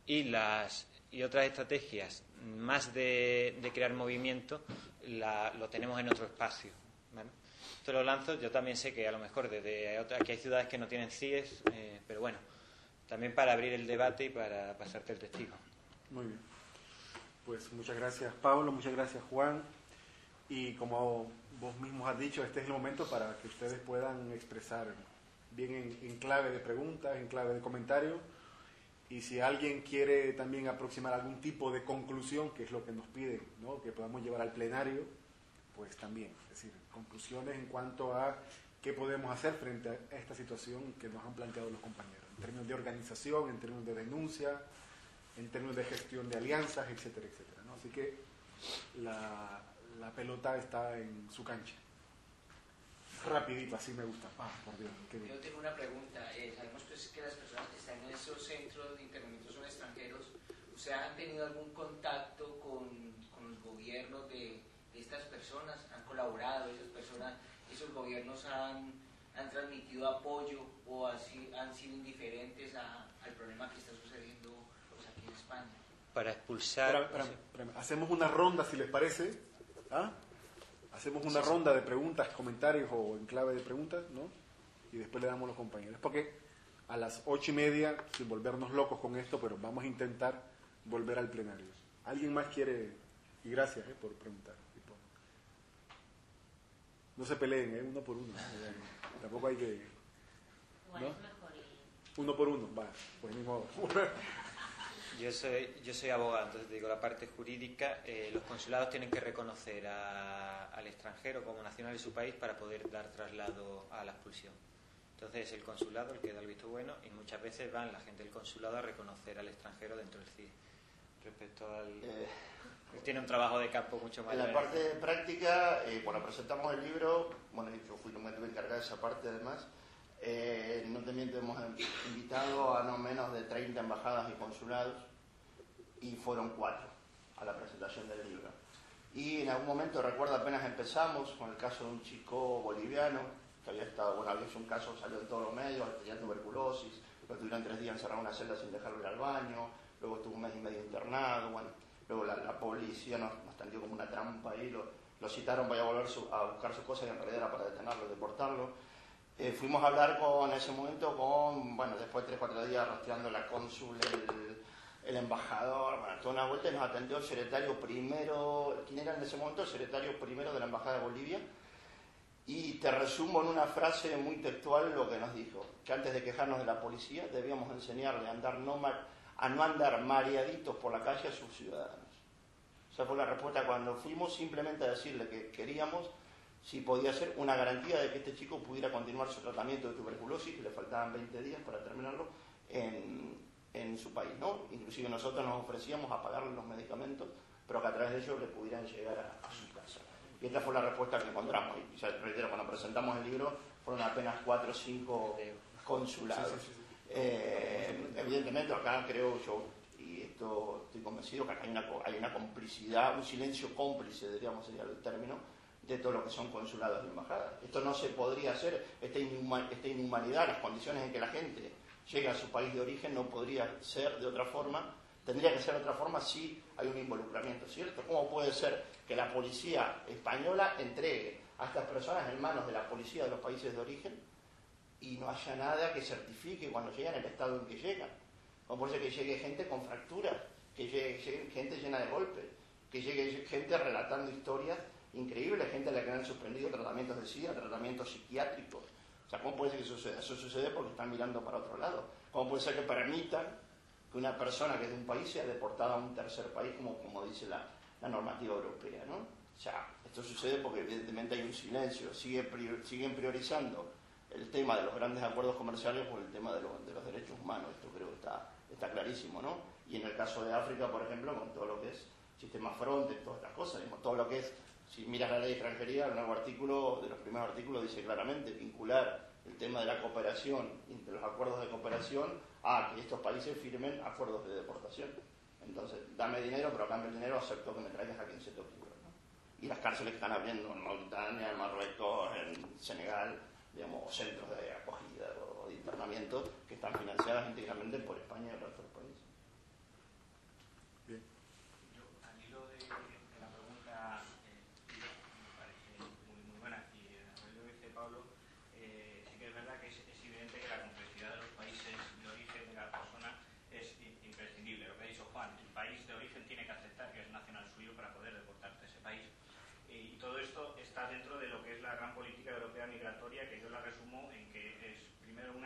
y las y otras estrategias más de, de crear movimiento la, lo tenemos en otro espacio, ¿vale? Esto lo lanzo, yo también sé que a lo mejor desde otra, aquí hay ciudades que no tienen C I E S, eh, pero bueno, también para abrir el debate y para pasarte el testigo. Muy bien. Pues muchas gracias, Pablo, muchas gracias, Juan. Y como vos mismos has dicho, este es el momento para que ustedes puedan expresar bien en, en clave de preguntas, en clave de comentarios. Y si alguien quiere también aproximar algún tipo de conclusión, que es lo que nos piden, ¿no?, que podamos llevar al plenario, pues también. Es decir, conclusiones en cuanto a qué podemos hacer frente a esta situación que nos han planteado los compañeros, en términos de organización, en términos de denuncia, en términos de gestión de alianzas, etcétera, etcétera, ¿no? Así que la, la pelota está en su cancha. Rapidito, así me gusta. Ah, por Dios, qué bien. Yo tengo una pregunta. Eh, sabemos pues, que las personas que están en esos centros de internamiento son extranjeros. ¿O sea, han tenido algún contacto con, con los gobiernos de, de estas personas? ¿Han colaborado esas personas? ¿Esos gobiernos han, han transmitido apoyo o así, han sido indiferentes a, al problema que está sucediendo pues, aquí en España? Para expulsar... Espera, espera, espera. Hacemos una ronda, si les parece. ¿Ah? Hacemos una ronda de preguntas, comentarios o en clave de preguntas, ¿no? Y después le damos a los compañeros. Porque a las ocho y media, sin volvernos locos con esto, pero vamos a intentar volver al plenario. ¿Alguien más quiere? Y gracias, ¿eh?, por preguntar. No se peleen, ¿eh?, uno por uno. Tampoco hay que... ¿no? Uno por uno, va, pues ni modo. Yo soy, yo soy abogado, entonces digo, la parte jurídica, eh, los consulados tienen que reconocer a, al extranjero como nacional de su país para poder dar traslado a la expulsión. Entonces es el consulado el que da el visto bueno y muchas veces van la gente del consulado a reconocer al extranjero dentro del C I E. Respecto al... Eh, tiene un trabajo de campo mucho más... En la parte práctica, eh, cuando presentamos el libro, bueno, yo fui, me tuve que encargar de esa parte además, eh, no te miento, hemos invitado a no menos de treinta embajadas y consulados y fueron cuatro a la presentación del libro. Y en algún momento, recuerdo, apenas empezamos con el caso de un chico boliviano que había estado, bueno, había hecho un caso, salió en todos los medios, tenía tuberculosis, lo tuvieron tres días encerrado en una celda sin dejarlo ir al baño, luego estuvo un mes y medio internado, bueno, luego la, la policía nos, nos tendió como una trampa ahí, lo, lo citaron para ir a volver su, a buscar sus cosas y en realidad era para detenerlo, deportarlo. Eh, fuimos a hablar con, en ese momento con, bueno, después de tres o cuatro días rastreando la cónsul, el, el embajador, bueno, toda una vuelta y nos atendió el secretario primero, ¿quién era en ese momento? El secretario primero de la Embajada de Bolivia. Y te resumo en una frase muy textual lo que nos dijo, que antes de quejarnos de la policía debíamos enseñarle a, andar no mar, a no andar mareaditos por la calle a sus ciudadanos. Esa fue la respuesta cuando fuimos, simplemente a decirle que queríamos, si podía ser, una garantía de que este chico pudiera continuar su tratamiento de tuberculosis, que le faltaban veinte días para terminarlo, en, en su país, ¿no? Inclusive nosotros nos ofrecíamos a pagarle los medicamentos, pero que a través de ellos le pudieran llegar a, a su casa. Y esta fue la respuesta que encontramos. Y ya reitero, cuando presentamos el libro, fueron apenas cuatro o cinco consulados. Sí, sí, sí, sí. Eh, evidentemente, acá creo yo, y esto estoy convencido, que acá hay una, hay una complicidad, un silencio cómplice, diríamos sería el término, de todo lo que son consulados y embajadas. Esto no se podría hacer, esta, inhuma, esta inhumanidad, las condiciones en que la gente llega a su país de origen no podría ser de otra forma. Tendría que ser de otra forma si hay un involucramiento, ¿cierto? ¿Cómo puede ser que la policía española entregue a estas personas en manos de la policía de los países de origen y no haya nada que certifique cuando llegan el estado en que llegan? ¿Cómo puede ser que llegue gente con fracturas, que llegue, llegue gente llena de golpes, que llegue gente relatando historias increíbles, gente a la que han suspendido tratamientos de SIDA, tratamientos psiquiátricos? O sea, ¿cómo puede ser que eso suceda? Eso sucede porque están mirando para otro lado. ¿Cómo puede ser que permitan que una persona que es de un país sea deportada a un tercer país, como, como dice la, la normativa europea, ¿no? O sea, esto sucede porque evidentemente hay un silencio, sigue prior, siguen priorizando el tema de los grandes acuerdos comerciales por el tema de, lo, de los derechos humanos. Esto creo que está, está clarísimo, ¿no? Y en el caso de África, por ejemplo, con todo lo que es sistema Frontex, todas estas cosas, digamos, todo lo que es, si miras la ley de extranjería, el nuevo artículo, de los primeros artículos, dice claramente vincular el tema de la cooperación, de los acuerdos de cooperación, a que estos países firmen acuerdos de deportación. Entonces, dame dinero, pero a cambio del dinero acepto que me traigas a quien se te ocurra, ¿no? Y las cárceles que están abriendo en Mauritania, en Marruecos, en Senegal, digamos, centros de acogida o de internamiento que están financiadas íntegramente por España y el resto de los países.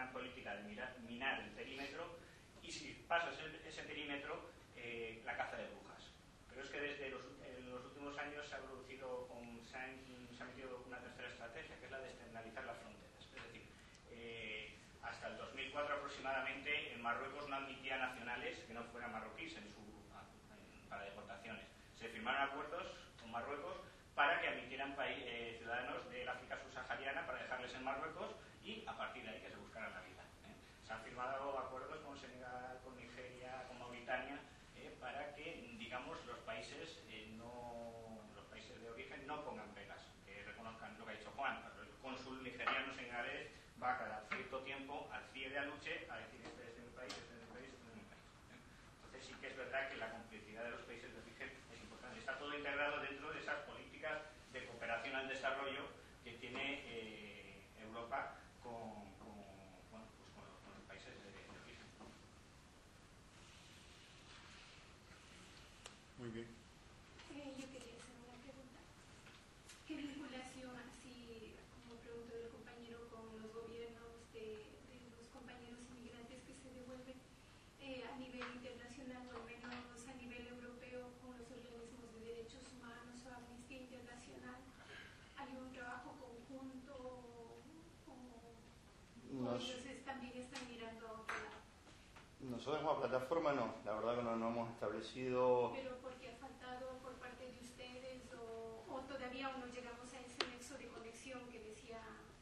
una política de mirar, minar el perímetro, y si pasas ese, ese perímetro, eh, la caza de brujas. Pero es que desde los, en los últimos años se ha producido, un, se, han, se ha metido una tercera estrategia, que es la de externalizar las fronteras. Es decir, eh, hasta el dos mil cuatro aproximadamente, en Marruecos no admitía nacionales que no fueran marroquíes en su, en, para deportaciones. Se firmaron acuerdos con Marruecos para que admitieran país, eh, ciudadanos del África subsahariana para dejarles en Marruecos y a partir de ahí que se buscaran la vida. ¿eh? Se han firmado acuerdos con Senegal, con Nigeria, con Mauritania, eh, para que, digamos, los países, eh, no, los países de origen no pongan pegas, que reconozcan lo que ha dicho Juan. El cónsul nigeriano senegalés va a cada cierto tiempo al C I E de Aluche a decir este es de mi país, este es de mi país, este es de mi país. ¿eh? Entonces sí que es verdad que la complicidad de los países de origen es importante. Está todo integrado dentro de esas políticas de cooperación al desarrollo que tiene eh, Europa con, con, bueno, pues con, los, con los países de, de origen. Muy bien. Eh, yo quería hacer una pregunta. ¿Qué vinculación, así como pregunto del compañero, con los gobiernos de, de los compañeros inmigrantes que se devuelven eh, a nivel internacional o al menos a nivel europeo con los organismos de derechos humanos o Amnistía Internacional? ¿Hay un trabajo conjunto o, o Nos, ellos también están mirando a otro lado? nosotros como plataforma no, la verdad que no, no hemos establecido... ¿Pero porque ha faltado por parte de ustedes o, o todavía aún no llegamos a ese nexo de conexión que decía?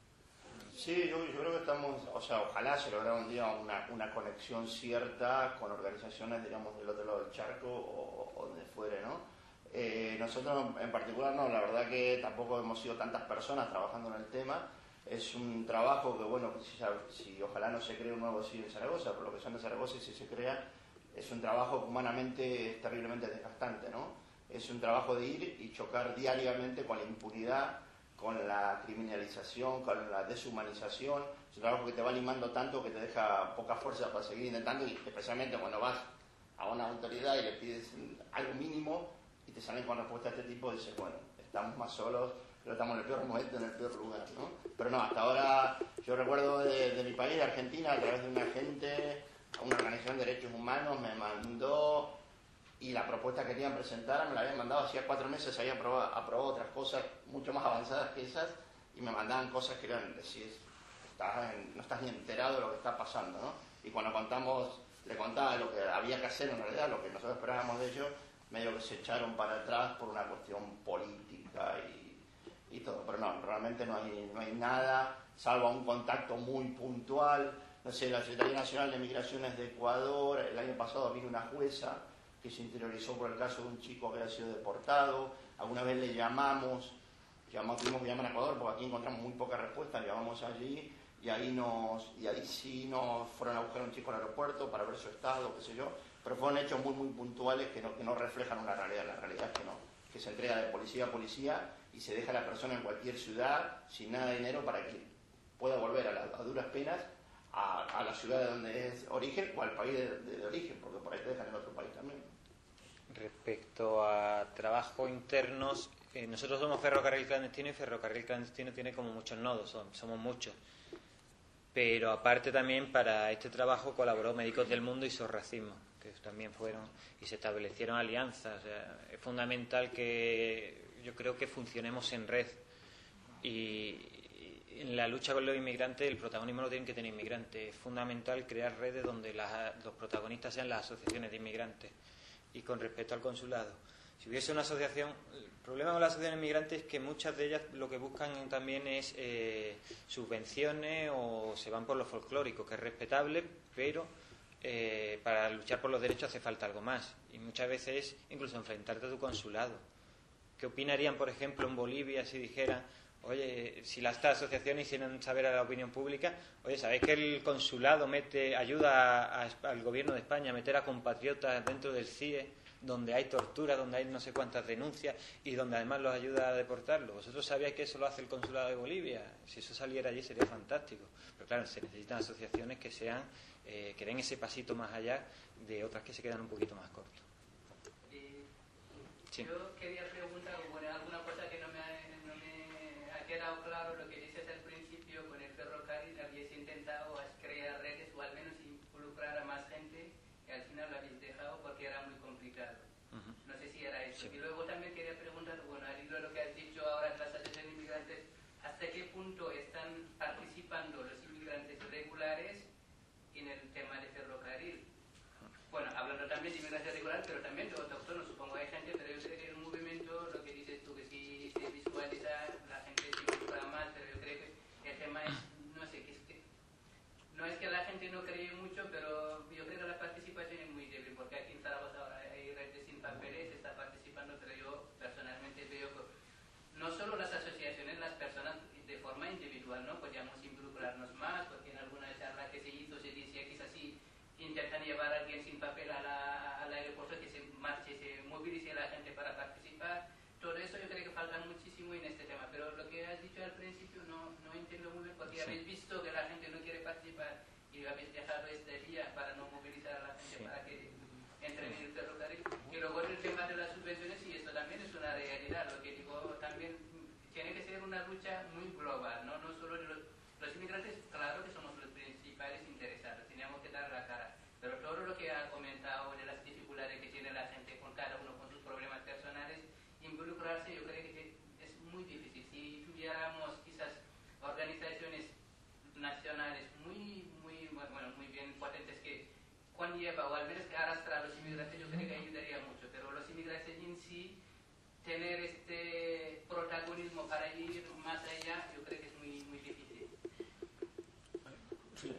Sí, yo, yo creo que estamos, o sea, ojalá se lograra un día una, una conexión cierta con organizaciones, digamos, del otro lado del charco o, o donde fuere, ¿no? Eh, nosotros en particular no, la verdad que tampoco hemos sido tantas personas trabajando en el tema. Es un trabajo que, bueno, si, si ojalá no se cree un nuevo C I E en Zaragoza, por lo que son de Zaragoza, y si se crea, es un trabajo que humanamente es terriblemente desgastante, ¿no? Es un trabajo de ir y chocar diariamente con la impunidad, con la criminalización, con la deshumanización. Es un trabajo que te va limando tanto que te deja poca fuerza para seguir intentando, y especialmente cuando vas a una autoridad y le pides algo mínimo y te salen con respuestas de este tipo, dices, bueno, estamos más solos, pero estamos en el peor momento, en el peor lugar, ¿no? Pero no, hasta ahora yo recuerdo de, de mi país, de Argentina, a través de un agente, una organización de derechos humanos me mandó, y la propuesta que querían presentar me la habían mandado hacía cuatro meses, había aprobado, aprobado otras cosas mucho más avanzadas que esas, y me mandaban cosas que eran, decir, estás en, no estás ni enterado de lo que está pasando, ¿no? Y cuando contamos, le contaba lo que había que hacer en realidad, lo que nosotros esperábamos de ellos, medio que se echaron para atrás por una cuestión política y, y todo. Pero no, realmente no hay, no hay nada, salvo un contacto muy puntual. No sé, la Secretaría Nacional de Migraciones de Ecuador, el año pasado vino una jueza que se interiorizó por el caso de un chico que había sido deportado. Alguna vez le llamamos, llamamos, tuvimos que llamar a Ecuador porque aquí encontramos muy poca respuesta, llamamos allí y ahí nos y ahí sí nos fueron a buscar a un chico al aeropuerto para ver su estado, qué sé yo, pero fueron hechos muy muy puntuales que no, que no reflejan una realidad. La realidad es que no, que se entrega de policía a policía y se deja a la persona en cualquier ciudad sin nada de dinero para que pueda volver a, la, a duras penas a, a la ciudad de donde es origen o al país de, de, de origen, porque por ahí te dejan en otro país también. Respecto a trabajos internos, eh, nosotros somos ferrocarril clandestino y ferrocarril clandestino tiene como muchos nodos, son, somos muchos. Pero aparte también para este trabajo colaboró Médicos del Mundo y SOS Racismo, que también fueron y se establecieron alianzas. O sea, es fundamental que yo creo que funcionemos en red y en la lucha con los inmigrantes el protagonismo lo tienen que tener inmigrantes. Es fundamental crear redes donde las, los protagonistas sean las asociaciones de inmigrantes. Y con respecto al consulado, si hubiese una asociación, el problema con las asociaciones inmigrantes es que muchas de ellas lo que buscan también es eh, subvenciones o se van por lo folclórico, que es respetable, pero eh, para luchar por los derechos hace falta algo más. Y muchas veces incluso enfrentarte a tu consulado. ¿Qué opinarían, por ejemplo, en Bolivia si dijeran, oye, si las estas asociaciones hicieran saber a la opinión pública, oye, ¿sabéis que el consulado mete ayuda a, a, al gobierno de España a meter a compatriotas dentro del C I E, donde hay tortura, donde hay no sé cuántas denuncias y donde además los ayuda a deportarlos? ¿Vosotros sabíais que eso lo hace el consulado de Bolivia? Si eso saliera allí sería fantástico. Pero claro, se necesitan asociaciones que sean, eh, que den ese pasito más allá de otras que se quedan un poquito más cortos. Eh, Sí. Yo quería preguntar, bueno, alguna cosa que no me, ha, no me ha quedado claro, lo que dices al principio con el ferrocarril, habéis intentado crear Sí. Y luego también quería preguntar, bueno, al hilo de lo que has dicho ahora de las asociaciones de inmigrantes, ¿hasta qué punto están participando los inmigrantes regulares en el tema de ferrocarril? Bueno, hablando también de inmigración regular, pero también de autóctonos, supongo hay gente, pero yo creo que el movimiento, lo que dices tú, que si se visualiza, la gente se involucra más, pero yo creo que el tema es, no sé, que es que, no es que la gente no cree mucho, pero yo creo que la participación es muy débil, porque aquí en Zaragoza ahora hay redes sin papeles, se está participando, pero yo personalmente veo que no solo las asociaciones, las personas de forma individual, ¿no? Podríamos involucrarnos más, porque en alguna charla que se hizo se decía que es así, intentan llevar a alguien sin papel a la, al aeropuerto, que se marche, se movilice la gente para participar. Todo eso yo creo que falta muchísimo en este tema, pero lo que has dicho al principio no, no entiendo muy bien, porque sí. Habéis visto que la gente no quiere participar y habéis dejado este día para no movilizar a la gente, sí, para que entren en el ferrocarril. Y luego en el tema de las subvenciones, y esto también es una realidad, lo que digo, también tiene que ser una lucha muy global, no, no solo de los, los inmigrantes, claro que somos los principales interesados, teníamos que dar la cara, pero todo lo que ha comentado de las dificultades que tiene la gente con cada uno con sus problemas personales, involucrarse yo creo que es muy difícil. Si tuviéramos quizás organizaciones nacionales muy, muy, bueno, muy bien potentes que conlleva o al menos que arrastra a los inmigrantes, yo creo que ayudaría mucho, pero los inmigrantes en sí, tener este protagonismo para ir más allá, yo creo que es muy, muy difícil. Sí.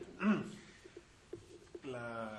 La...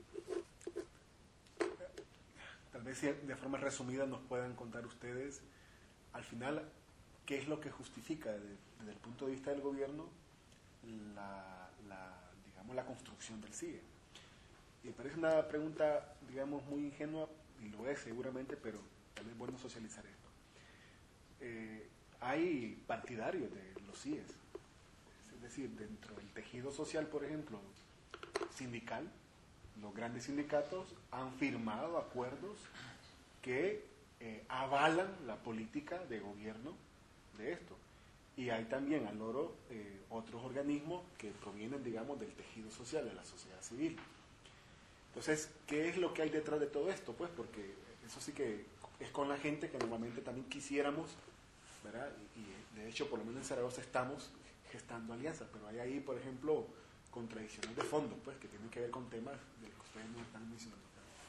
Tal vez de forma resumida nos puedan contar ustedes, al final, qué es lo que justifica desde, desde el punto de vista del gobierno la, la, digamos, la construcción del C I E. Y me parece una pregunta, digamos, muy ingenua, y lo es seguramente, pero también es bueno socializar esto. Eh, hay partidarios de los C I Es, es decir, dentro del tejido social, por ejemplo, sindical, los grandes sindicatos han firmado acuerdos que eh, avalan la política de gobierno de esto. Y hay también al loro eh, otros organismos que provienen, digamos, del tejido social, de la sociedad civil. Entonces, ¿qué es lo que hay detrás de todo esto? Pues porque eso sí que es con la gente que normalmente también quisiéramos, ¿verdad? Y, y de hecho, por lo menos en Zaragoza estamos gestando alianzas, pero hay ahí, por ejemplo, contradicciones de fondo, pues, que tienen que ver con temas de los que ustedes nos están mencionando.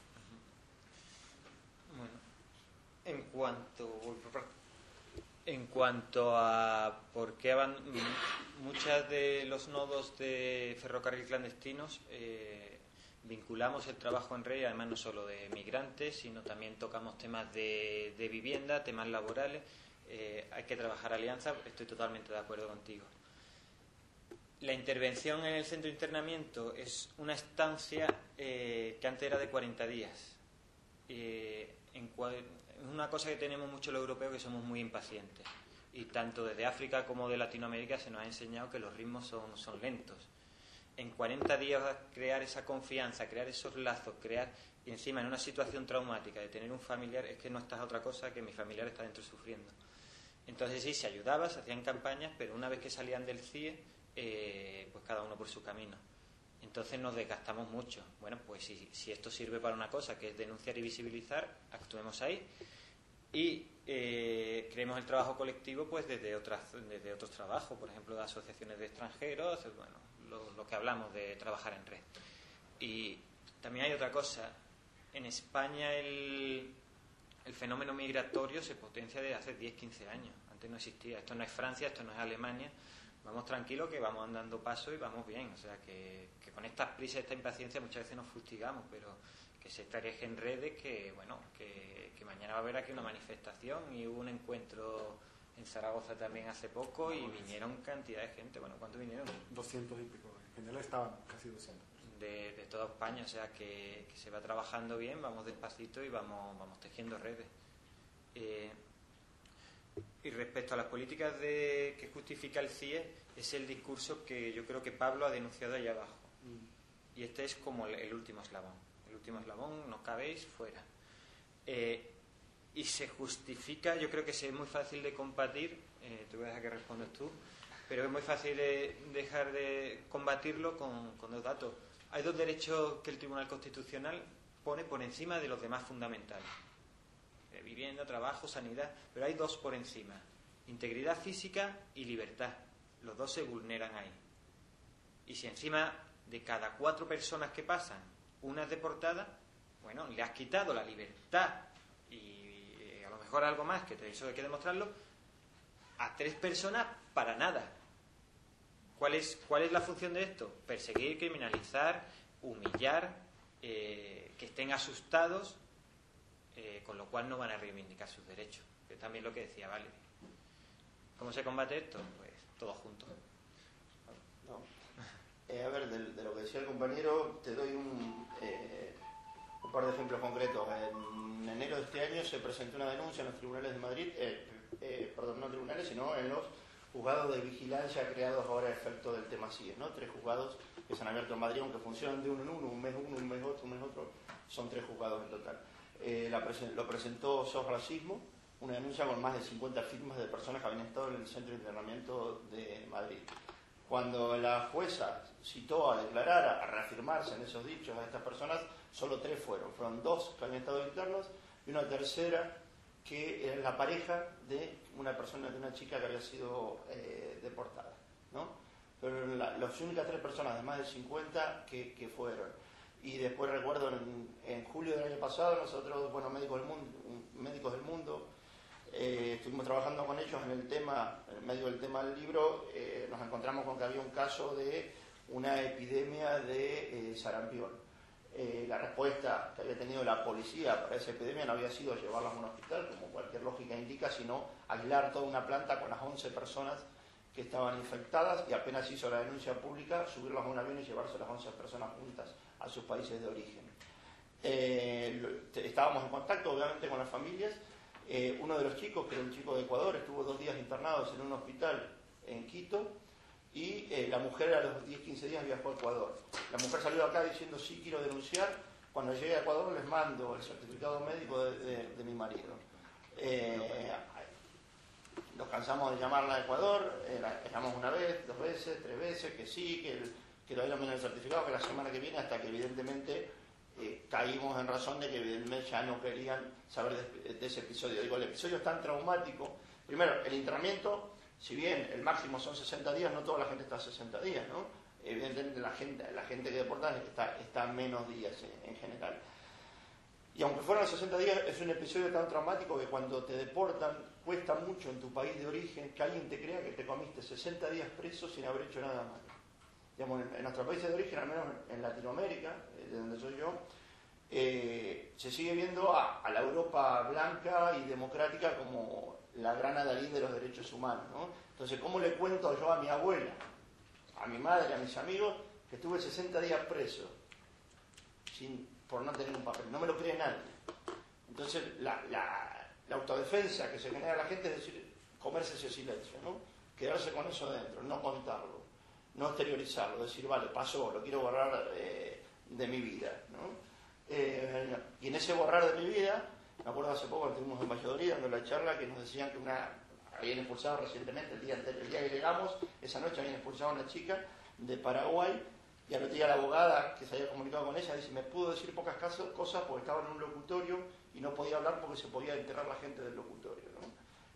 Bueno, en cuanto en cuanto a por qué van muchas de los nodos de ferrocarril clandestinos, eh, vinculamos el trabajo en red, además no solo de migrantes, sino también tocamos temas de, de vivienda, temas laborales. Eh, hay que trabajar alianzas, estoy totalmente de acuerdo contigo. La intervención en el centro de internamiento es una estancia eh, que antes era de cuarenta días. Eh, en cual, es una cosa que tenemos mucho los europeos, que somos muy impacientes. Y tanto desde África como de Latinoamérica se nos ha enseñado que los ritmos son, son lentos. En cuarenta días crear esa confianza, crear esos lazos, crear, y encima en una situación traumática de tener un familiar, es que no estás a otra cosa que mi familiar está dentro sufriendo. Entonces sí, se ayudaba, se hacían campañas, pero una vez que salían del C I E, eh, pues cada uno por su camino. Entonces nos desgastamos mucho. Bueno, pues si, si esto sirve para una cosa, que es denunciar y visibilizar, actuemos ahí. Y eh, creemos el trabajo colectivo pues desde otras desde otros trabajos, por ejemplo, de asociaciones de extranjeros, bueno, lo, lo que hablamos de trabajar en red. Y también hay otra cosa. En España el, el fenómeno migratorio se potencia desde hace diez, quince años. Antes no existía. Esto no es Francia, esto no es Alemania. Vamos tranquilos, que vamos andando paso y vamos bien. O sea, que, que con estas prisas, esta impaciencia muchas veces nos fustigamos, pero que se estareje en redes, que bueno, que, que mañana va a haber aquí una manifestación, y hubo un encuentro en Zaragoza también hace poco y vinieron cantidad de gente. Bueno, ¿cuántos vinieron? doscientos y pico. En general estaban casi doscientos. De, de toda España, o sea, que, que se va trabajando bien, vamos despacito y vamos, vamos tejiendo redes. Eh, Y respecto a las políticas de, que justifica el C I E, es el discurso que yo creo que Pablo ha denunciado allá abajo. Mm. Y este es como el, el último eslabón. El último eslabón, no cabéis, fuera. Eh, y se justifica, yo creo que es muy fácil de combatir, eh, te voy a dejar que respondas tú, pero es muy fácil de dejar de combatirlo con, con dos datos. Hay dos derechos que el Tribunal Constitucional pone por encima de los demás fundamentales. vivienda, trabajo, sanidad, pero hay dos por encima: integridad física y libertad. Los dos se vulneran ahí. Y si encima de cada cuatro personas que pasan, una es deportada, bueno, le has quitado la libertad y a lo mejor algo más, que eso hay que demostrarlo, a tres personas para nada. ¿Cuál es, cuál es la función de esto? Perseguir, criminalizar, humillar, eh, que estén asustados, eh, con lo cual no van a reivindicar sus derechos. Que es también lo que decía Valerie. ¿Cómo se combate esto? Pues todos juntos. No. Eh, a ver, de, de lo que decía el compañero, te doy un, eh, un par de ejemplos concretos. En enero de este año se presentó una denuncia en los tribunales de Madrid, eh, eh, perdón, no en tribunales, sino en los juzgados de vigilancia creados ahora a efecto del tema C I E, ¿no? Tres juzgados que se han abierto en Madrid, aunque funcionan de uno en uno, un mes uno, un mes otro, un mes otro, son tres juzgados en total. Eh, la presen- lo presentó S O S Racismo, una denuncia con más de cincuenta firmas de personas que habían estado en el centro de internamiento de Madrid. Cuando la jueza citó a declarar, a reafirmarse en esos dichos a estas personas, solo tres fueron. Fueron dos que habían estado internos y una tercera que era la pareja de una persona, de una chica que había sido eh, deportada, ¿no? Pero la, las únicas tres personas de más de cincuenta que, que fueron. Y después recuerdo en, en julio del año pasado, nosotros, bueno, médicos del mundo, médicos del mundo eh, estuvimos trabajando con ellos en el tema, en medio del tema del libro, eh, nos encontramos con que había un caso de una epidemia de eh, sarampión. Eh, la respuesta que había tenido la policía para esa epidemia no había sido llevarlas a un hospital, como cualquier lógica indica, sino aislar toda una planta con las once personas que estaban infectadas y apenas hizo la denuncia pública, subirlas a un avión y llevarse las once personas juntas a sus países de origen. Eh, estábamos en contacto, obviamente, con las familias. Eh, uno de los chicos, que era un chico de Ecuador, estuvo dos días internados en un hospital en Quito. Y eh, la mujer a los diez a quince días viajó a Ecuador. La mujer salió de acá diciendo sí quiero denunciar. Cuando llegue a Ecuador les mando el certificado médico de, de, de mi marido. Eh, nos cansamos de llamarla a Ecuador, eh, la llamamos una vez, dos veces, tres veces, que sí, que, el, que le vayan el certificado, que la semana que viene, hasta que evidentemente eh, caímos en razón de que evidentemente ya no querían saber de, de ese episodio. Digo, el episodio es tan traumático. Primero, el internamiento. Si bien el máximo son sesenta días, no toda la gente está sesenta días, ¿no? Evidentemente la gente, la gente que deportan está, está menos días en, en general. Y aunque fueran sesenta días, es un episodio tan traumático que cuando te deportan, cuesta mucho en tu país de origen que alguien te crea que te comiste sesenta días preso sin haber hecho nada malo. Digamos, en, en nuestros países de origen, al menos en Latinoamérica, de donde soy yo, eh, se sigue viendo a, a la Europa blanca y democrática como la gran adalid de los derechos humanos, ¿no? Entonces, ¿cómo le cuento yo a mi abuela, a mi madre, a mis amigos, que estuve sesenta días preso sin, por no tener un papel? No me lo cree nadie. Entonces, la, la, la autodefensa que se genera la gente es decir, comerse ese silencio, ¿no? Quedarse con eso dentro, no contarlo, no exteriorizarlo, decir, vale, pasó, lo quiero borrar eh, de mi vida, ¿no? Eh, y en ese borrar de mi vida, me acuerdo hace poco, estuvimos en Valladolid dando la charla, que nos decían que una habían expulsado recientemente, el día, el día que llegamos, esa noche habían expulsado a una chica de Paraguay, y al otro día la abogada que se había comunicado con ella dice, me pudo decir pocas cosas porque estaba en un locutorio y no podía hablar porque se podía enterrar la gente del locutorio, ¿no?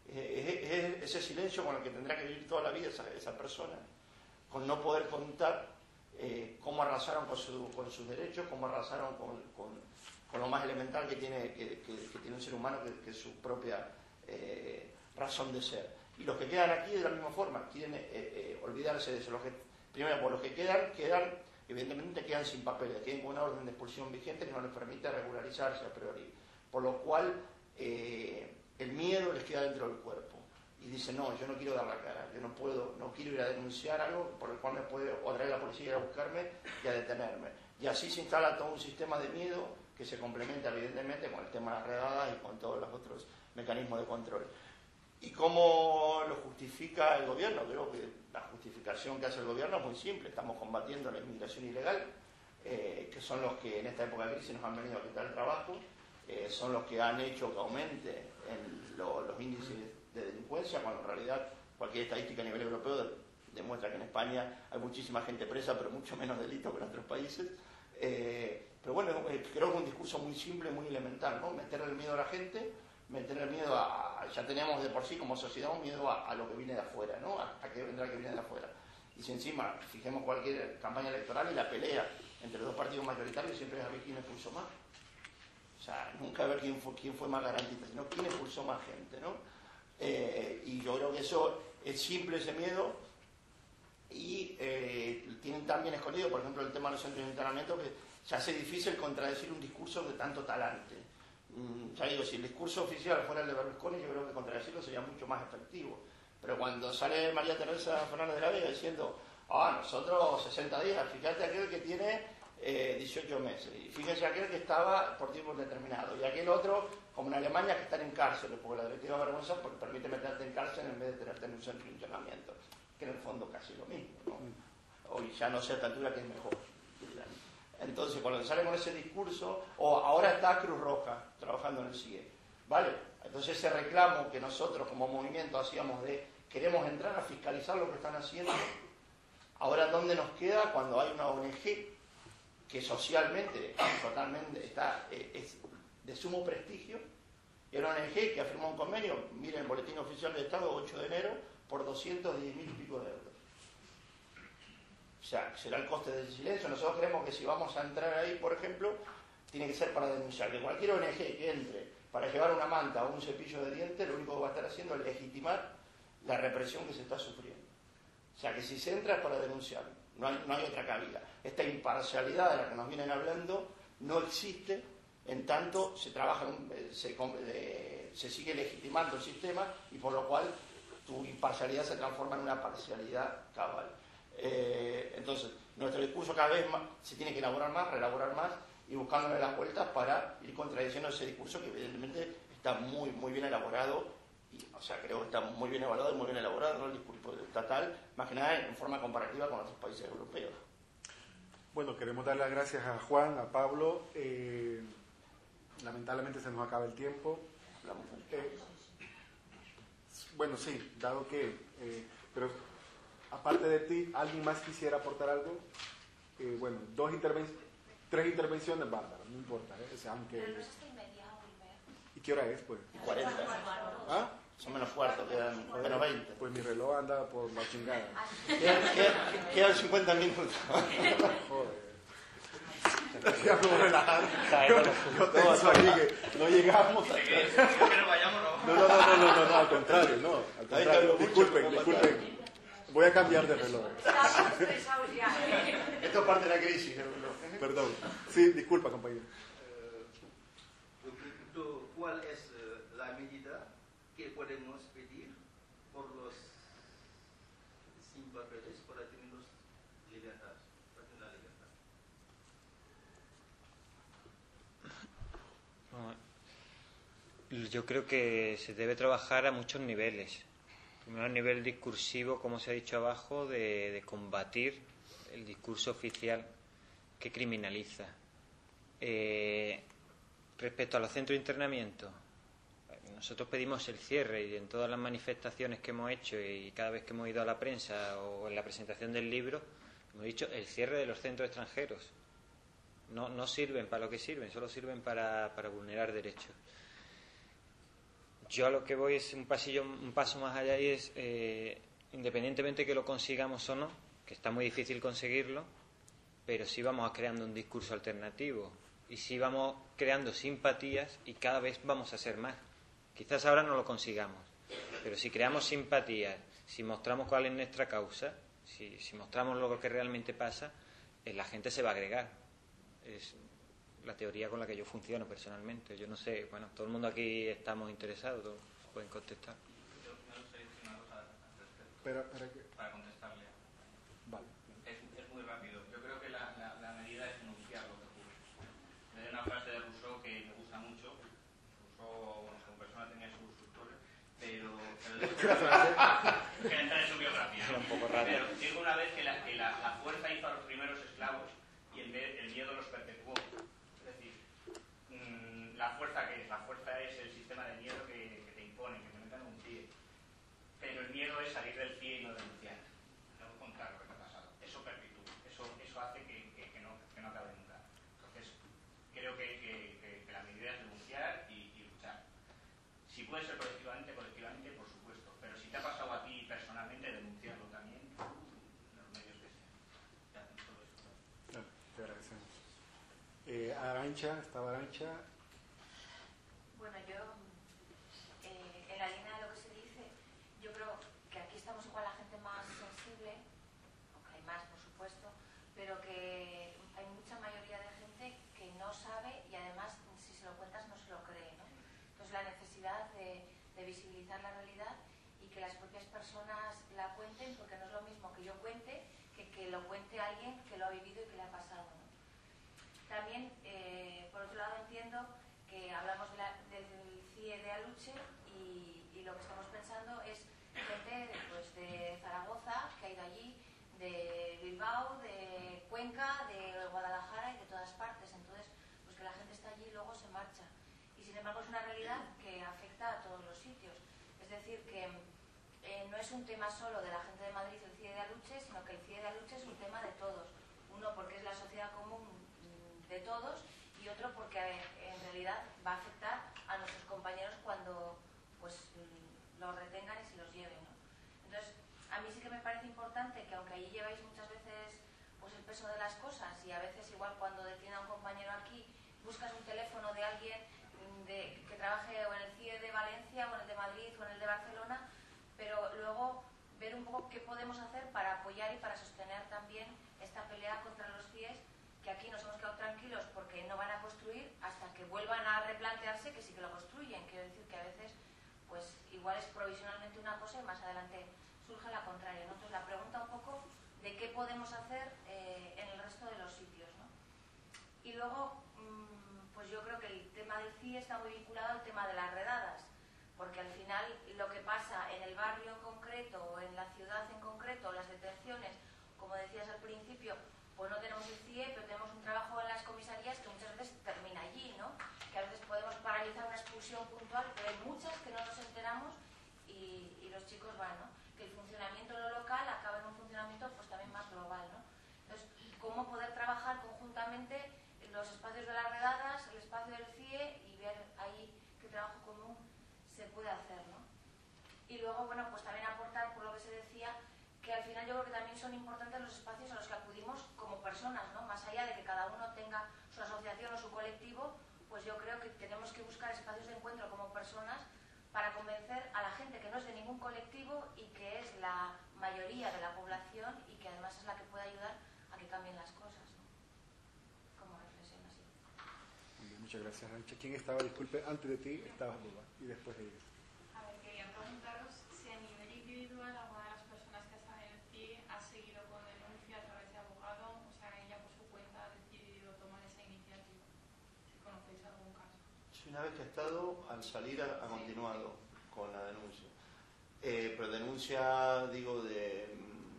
Es, es ese silencio con el que tendrá que vivir toda la vida esa, esa persona, con no poder contar eh, cómo arrasaron con, su, con sus derechos, cómo arrasaron con, con, con lo más elemental que tiene, que, que, que tiene un ser humano, que, que es su propia eh, razón de ser. Y los que quedan aquí de la misma forma quieren eh, eh, olvidarse de eso. Los que, primero, por los que quedan, quedan, evidentemente quedan sin papeles, tienen una orden de expulsión vigente que no les permite regularizarse a priori. Por lo cual, eh, el miedo les queda dentro del cuerpo. Y dicen, no, yo no quiero dar la cara, yo no puedo, no quiero ir a denunciar algo por el cual me puede o traer la policía a buscarme y a detenerme. Y así se instala todo un sistema de miedo que se complementa evidentemente con el tema de las redadas y con todos los otros mecanismos de control. ¿Y cómo lo justifica el gobierno? Creo que la justificación que hace el gobierno es muy simple. Estamos combatiendo la inmigración ilegal, eh, que son los que en esta época de crisis nos han venido a quitar el trabajo, eh, son los que han hecho que aumente en lo, los índices de delincuencia, cuando en realidad cualquier estadística a nivel europeo de, demuestra que en España hay muchísima gente presa, pero mucho menos delito que en otros países. Eh, pero bueno, creo que es un discurso muy simple, muy elemental, ¿no? Meterle el miedo a la gente, meter miedo a, ya tenemos de por sí como sociedad un miedo a, a lo que viene de afuera, ¿no? A, a que vendrá que viene de afuera. Y si encima fijemos cualquier campaña electoral y la pelea entre los dos partidos mayoritarios siempre es a ver quién expulsó más. O sea, nunca a ver quién fue, quién fue más garantista, sino quién expulsó más gente, ¿no? Eh, y yo creo que eso es simple, ese miedo, y eh, tienen tan bien escondido, por ejemplo, el tema de los centros de internamiento, que se hace difícil contradecir un discurso de tanto talante. Mm, ya digo, si el discurso oficial fuera el de Berlusconi, yo creo que contradecirlo sería mucho más efectivo. Pero cuando sale María Teresa Fernández de la Vega diciendo, ah, nosotros sesenta días, fíjate aquel que tiene eh, dieciocho meses, y fíjense aquel que estaba por tiempo determinado, y aquel otro, como en Alemania, que están en cárceles, porque la directiva vergüenza porque permite meterte en cárcel en vez de tenerte en un centro de internamiento, que en el fondo casi lo mismo, ¿no? Hoy ya no sé a esta altura que es mejor. Entonces, cuando sale con ese discurso, o ahora está Cruz Roja trabajando en el C I E, ¿vale? Entonces ese reclamo que nosotros como movimiento hacíamos de queremos entrar a fiscalizar lo que están haciendo, ahora ¿dónde nos queda cuando hay una O N G que socialmente totalmente está, eh, es de sumo prestigio, y una O N G que ha firmado un convenio, miren el boletín oficial de Estado, ocho de enero, por doscientos diez mil y pico de euros? O sea, será el coste del silencio. Nosotros creemos que si vamos a entrar ahí, por ejemplo, tiene que ser para denunciar, que cualquier O N G que entre para llevar una manta o un cepillo de dientes, lo único que va a estar haciendo es legitimar la represión que se está sufriendo. O sea, que si se entra es para denunciar, no hay, no hay otra cabida. Esta imparcialidad de la que nos vienen hablando no existe en tanto se trabaja, se, eh, se sigue legitimando el sistema, y por lo cual tu imparcialidad se transforma en una parcialidad cabal. Eh, entonces, nuestro discurso cada vez más, se tiene que elaborar más, reelaborar más, y buscándole las vueltas para ir contradiciendo ese discurso que evidentemente está muy, muy bien elaborado, y, o sea, creo que está muy bien evaluado y muy bien elaborado, ¿no? El discurso estatal, más que nada en forma comparativa con otros países europeos. Bueno, queremos dar las gracias a Juan, a Pablo. Eh, lamentablemente se nos acaba el tiempo. Eh, bueno, sí, dado que... Eh, pero aparte de ti, ¿alguien más quisiera aportar algo? Eh, bueno, dos intervenciones, tres intervenciones, bárbaro, no importa. ¿eh? O sea, aunque... ¿Y qué hora es, pues? cuarenta. ¿Ah? Son menos cuarto, quedan Joder, menos veinte. Pues mi reloj anda por la chingada. Quedan, quedan, quedan cincuenta minutos. Joder. Ya me voy a relajar. Yo, yo tenso aquí que no llegamos. No, no, no, no, no, no, no, al contrario, no. Al contrario. Disculpen, disculpen. Voy a cambiar de reloj. Estamos estresados ya. Esto es parte de la crisis del reloj. Perdón. Sí, disculpa, compañero. Yo pregunto, ¿cuál es eh, la medida que podemos pedir por los sin papeles para tener los libertad, para tener la libertad? Yo creo que se debe trabajar a muchos niveles. Primero, a nivel discursivo, como se ha dicho abajo, de, de combatir el discurso oficial que criminaliza. Eh, respecto a los centros de internamiento, nosotros pedimos el cierre, y en todas las manifestaciones que hemos hecho y cada vez que hemos ido a la prensa o en la presentación del libro, hemos dicho el cierre de los centros extranjeros. No, no sirven para lo que sirven, solo sirven para, para vulnerar derechos. Yo a lo que voy es un pasillo, un paso más allá, y es, eh, independientemente que lo consigamos o no, que está muy difícil conseguirlo, pero sí vamos creando un discurso alternativo, y sí vamos creando simpatías, y cada vez vamos a ser más. Quizás ahora no lo consigamos, pero si creamos simpatías, si mostramos cuál es nuestra causa, si, si mostramos lo que realmente pasa, eh, la gente se va a agregar. Es la teoría con la que yo funciono personalmente. Yo no sé, bueno, todo el mundo aquí estamos interesados, todos pueden contestar. Yo me gustaría decir una cosa al respecto. Pero, para, que... para contestarle. Vale. Es, es muy rápido. Yo creo que la, la, la medida es enunciar lo que ocurre. Hay una frase de Rousseau que me gusta mucho. Rousseau, bueno, como persona tenía sus cosas, pero... pero que entra en su biografía. Era un poco raro. Pero digo una vez que la, que la, la fuerza hizo a los primeros esclavos y el, el miedo los perpetuó. Es decir, mmm, la fuerza que es, la fuerza es el sistema de miedo que, que te impone, que te metan un pie. Pero el miedo es salir del pie y no denunciar, no contar lo que te ha pasado. Eso perpetúa, eso, eso hace que, que, que, no, que no acabe nunca. Entonces, creo que, que, que, que la medida es denunciar y, y luchar. puede ser colectivamente, colectivamente, por supuesto. Pero si te ha pasado a ti personalmente, denunciarlo también, los medios que sean. Ya, todo eso. Claro, te agradecemos. Eh, Arantxa, estaba Arantxa. Bueno, yo, eh, en la línea de lo que se dice, yo creo que aquí estamos igual la gente más sensible, aunque hay más, por supuesto, pero que hay mucha mayoría de gente que no sabe y además, si se lo cuentas, no se lo cree, ¿no? Entonces, la necesidad de, de visibilizar la realidad y que las propias personas la cuenten, porque no es lo mismo que yo cuente que que lo cuente alguien que lo ha vivido y que le ha pasado, ¿no? También, eh, por otro lado, entiendo que hablamos de la, del C I E de Aluche y, y lo que estamos pensando es gente pues, de Zaragoza, que ha ido allí, de Bilbao, de Cuenca, de Guadalajara y de todas partes. Entonces, pues que la gente está allí y luego se marcha. Y sin embargo es una realidad que afecta a todos los sitios. Es decir, que eh, no es un tema solo de la gente de Madrid el C I E de Aluche, sino que el C I E de Aluche es un tema de todos. Uno, porque es la sociedad común de todos, y otro porque en realidad va a afectar a nuestros compañeros cuando pues los retengan y se los lleven, ¿no? Entonces, a mí sí que me parece importante que aunque allí lleváis muchas veces pues el peso de las cosas y a veces igual cuando detiene a un compañero aquí buscas un teléfono de alguien de, que trabaje o en el C I E de Valencia o en el de Madrid o en el de Barcelona, pero luego ver un poco qué podemos hacer para apoyar y para sostener también esta pelea contra los C I Es, que aquí nos hemos quedado tranquilos porque no van a construir hasta que vuelvan a replantearse que sí que lo construyen. Quiero decir que a veces pues igual es provisionalmente una cosa y más adelante surge la contraria, ¿no? Entonces la pregunta un poco de qué podemos hacer eh, en el resto de los sitios, ¿no? Y luego mmm, pues yo creo que el tema del C I E está muy vinculado al tema de las redadas, porque al final lo que pasa en el barrio en concreto o en la ciudad en concreto, las detenciones, como decías al principio, pues no tenemos el C I E, pero tenemos un trabajo en las comisarías que muchas veces termina allí, ¿no? Que a veces podemos paralizar una expulsión puntual, pero hay muchas que no nos enteramos y, y los chicos van, ¿no? Que el funcionamiento en lo local acaba en un funcionamiento pues también más global, ¿no? Entonces, cómo poder trabajar conjuntamente en los espacios de las redadas, el espacio del C I E y ver ahí qué trabajo común se puede hacer, ¿no? Y luego, bueno, pues también aportar, por lo que se decía, que al final yo creo que también son importantes los espacios a los que acudimos como personas, ¿no? Más allá de que cada uno tenga su asociación o su colectivo, pues yo creo que tenemos que buscar espacios de encuentro como personas para convencer a la gente que no es de ningún colectivo y que es la mayoría de la población y que además es la que puede ayudar a que cambien las cosas, ¿no? Como reflexión así. Muy bien, muchas gracias, Arantxa. ¿Quién estaba? Disculpe, antes de ti estaba Luba y después de ellos. A ver, quería preguntaros si a nivel individual alguna de las personas que están en el C I E ha seguido con denuncia a través de abogado, o sea, ella por su cuenta ha decidido tomar esa iniciativa. Si conocéis algún caso. Sí, una vez que ha estado, al salir ha, ha continuado con la denuncia. Eh, pero denuncia, digo, de,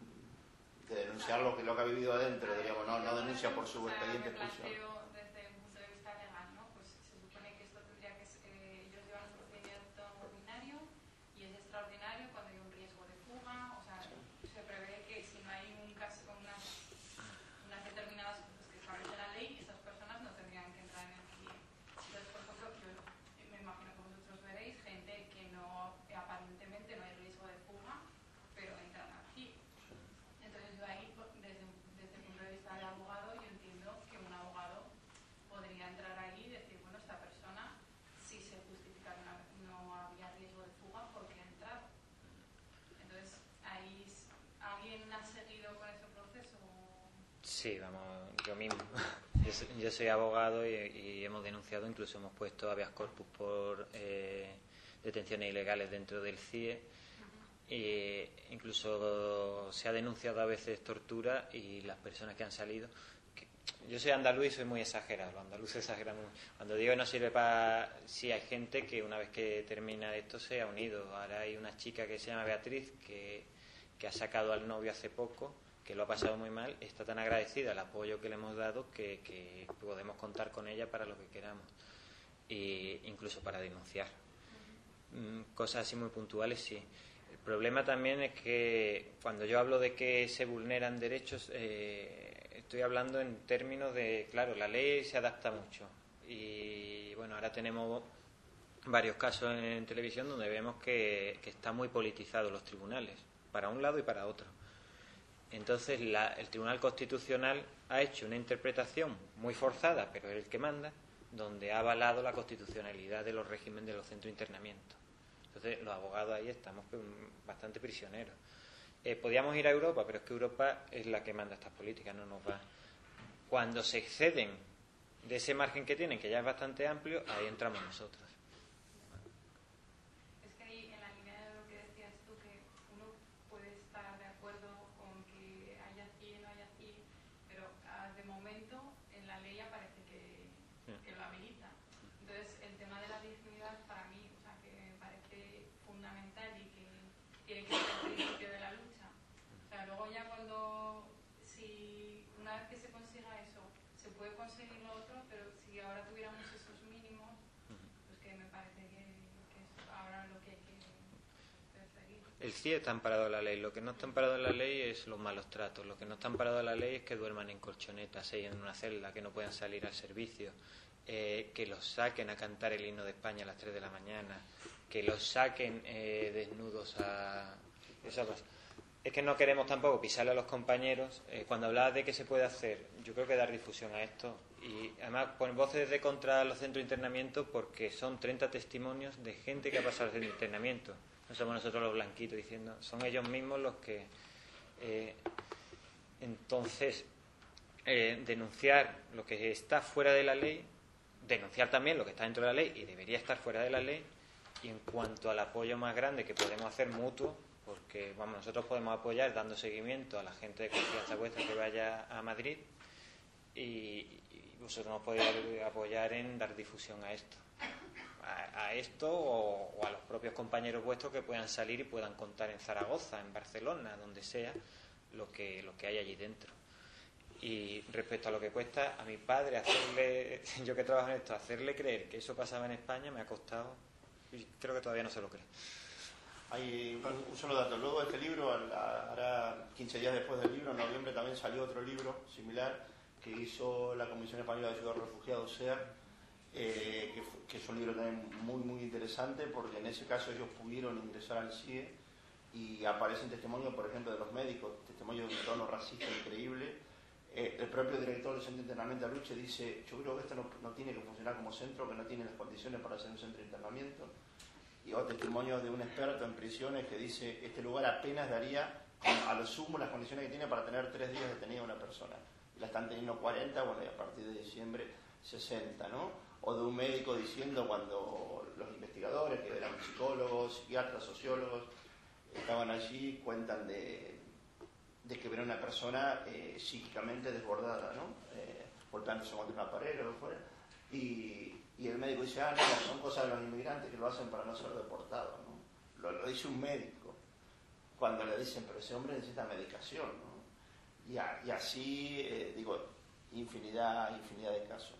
de denunciar lo que, lo que ha vivido adentro, digamos, no, no denuncia por su expediente expulsión. Desde un punto de vista legal, ¿no? Pues se supone que esto tendría que ser, eh, ellos llevan un procedimiento ordinario y es extraordinario cuando hay un riesgo de fuga, o sea, se prevé que si no hay un caso con unas, unas determinadas cosas que establece la ley, esas personas no tendrían que entrar en el C I E. Entonces, por ejemplo, yo me imagino que vosotros veréis gente que no, aparentemente no hay riesgo de fuga, pero entran al C I E. Entonces yo ahí, desde, desde el punto de vista del abogado, yo entiendo que un abogado podría entrar ahí y decir, bueno, esta persona, si se justifica que no había riesgo de fuga, ¿por qué ha entrado? Entonces, ahí, ¿alguien ha seguido con ese proceso? Sí, vamos, yo mismo. Yo soy, yo soy abogado y, y hemos denunciado, incluso hemos puesto habeas corpus por eh, detenciones ilegales dentro del C I E. E incluso se ha denunciado a veces tortura y las personas que han salido. Que, yo soy andaluz y soy muy exagerado, los andaluces exageran muy. Cuando digo que no sirve para. Sí, hay gente que una vez que termina esto se ha unido. Ahora hay una chica que se llama Beatriz que, que ha sacado al novio hace poco, que lo ha pasado muy mal, está tan agradecida al apoyo que le hemos dado que, que podemos contar con ella para lo que queramos, e incluso para denunciar. Cosas así muy puntuales, sí. El problema también es que cuando yo hablo de que se vulneran derechos, eh, estoy hablando en términos de, claro, la ley se adapta mucho y bueno, ahora tenemos varios casos en televisión donde vemos que, que están muy politizados los tribunales, para un lado y para otro. Entonces la, el Tribunal Constitucional ha hecho una interpretación muy forzada, pero es el que manda, donde ha avalado la constitucionalidad de los regímenes de los centros de internamiento. Entonces los abogados ahí estamos bastante prisioneros. Eh, podíamos ir a Europa, pero es que Europa es la que manda estas políticas, no nos va. Cuando se exceden de ese margen que tienen, que ya es bastante amplio, ahí entramos nosotros. Es que ahí, en la línea de lo que decías tú, que uno puede estar de acuerdo con que haya así y no haya así, pero ah, de momento en la ley aparece que, que lo habilita. Entonces, el tema de la dignidad para mí, o sea, que me parece fundamental y que tiene que ser el principio de la lucha. O sea, luego ya cuando, si una vez que se consiga eso, se puede conseguir lo otro, pero si ahora tuviéramos esos mínimos, pues que me parece que, que es ahora lo que hay que perseguir. El C I E está amparado en la ley. Lo que no está amparado en la ley es los malos tratos. Lo que no está amparado en la ley es que duerman en colchonetas, ahí en una celda, que no puedan salir al servicio, eh, que los saquen a cantar el himno de España a las tres de la mañana, que los saquen eh, desnudos a... Esa cosa. Es que no queremos tampoco pisarle a los compañeros. Eh, cuando hablabas de qué se puede hacer, yo creo que dar difusión a esto. Y además poner voces de contra los centros de internamiento, porque son treinta testimonios de gente que ha pasado el centro de internamiento. No somos nosotros los blanquitos diciendo, son ellos mismos los que... Eh, entonces, eh, denunciar lo que está fuera de la ley, denunciar también lo que está dentro de la ley y debería estar fuera de la ley. Y en cuanto al apoyo más grande que podemos hacer mutuo, porque vamos, nosotros podemos apoyar dando seguimiento a la gente de confianza vuestra que vaya a Madrid y, y vosotros nos podéis apoyar en dar difusión a esto a, a esto o, o a los propios compañeros vuestros que puedan salir y puedan contar en Zaragoza, en Barcelona, donde sea, lo que, lo que hay allí dentro. Y respecto a lo que cuesta, a mi padre hacerle, yo que trabajo en esto, hacerle creer que eso pasaba en España me ha costado, y creo que todavía no se lo cree. Hay un, un solo dato. Luego de este libro, ahora quince días después del libro, en noviembre también salió otro libro similar que hizo la Comisión Española de Ayuda a Refugiados, C E R, eh, que, fue, que es un libro también muy, muy interesante, porque en ese caso ellos pudieron ingresar al C I E y aparecen testimonios, por ejemplo, de los médicos, testimonios de un tono racista increíble. Eh, el propio director del Centro de Internamiento de Aluche dice, yo creo que esto no, no tiene que funcionar como centro, que no tiene las condiciones para ser un centro de internamiento. Y otro testimonio de un experto en prisiones que dice, este lugar apenas daría a lo sumo las condiciones que tiene para tener tres días detenida una persona. Y la están teniendo cuarenta, bueno, y a partir de diciembre sesenta, ¿no? O de un médico diciendo cuando los investigadores, que eran psicólogos, psiquiatras, sociólogos, estaban allí, cuentan de, de que ver a una persona eh, psíquicamente desbordada, ¿no? Eh, golpeándose contra una pared o lo que fuera. Y... Y el médico dice, ah, no, son cosas de los inmigrantes que lo hacen para no ser deportados, ¿no? Lo, lo dice un médico. Cuando le dicen, pero ese hombre necesita medicación, ¿no? Y, a, y así, eh, digo, infinidad, infinidad de casos.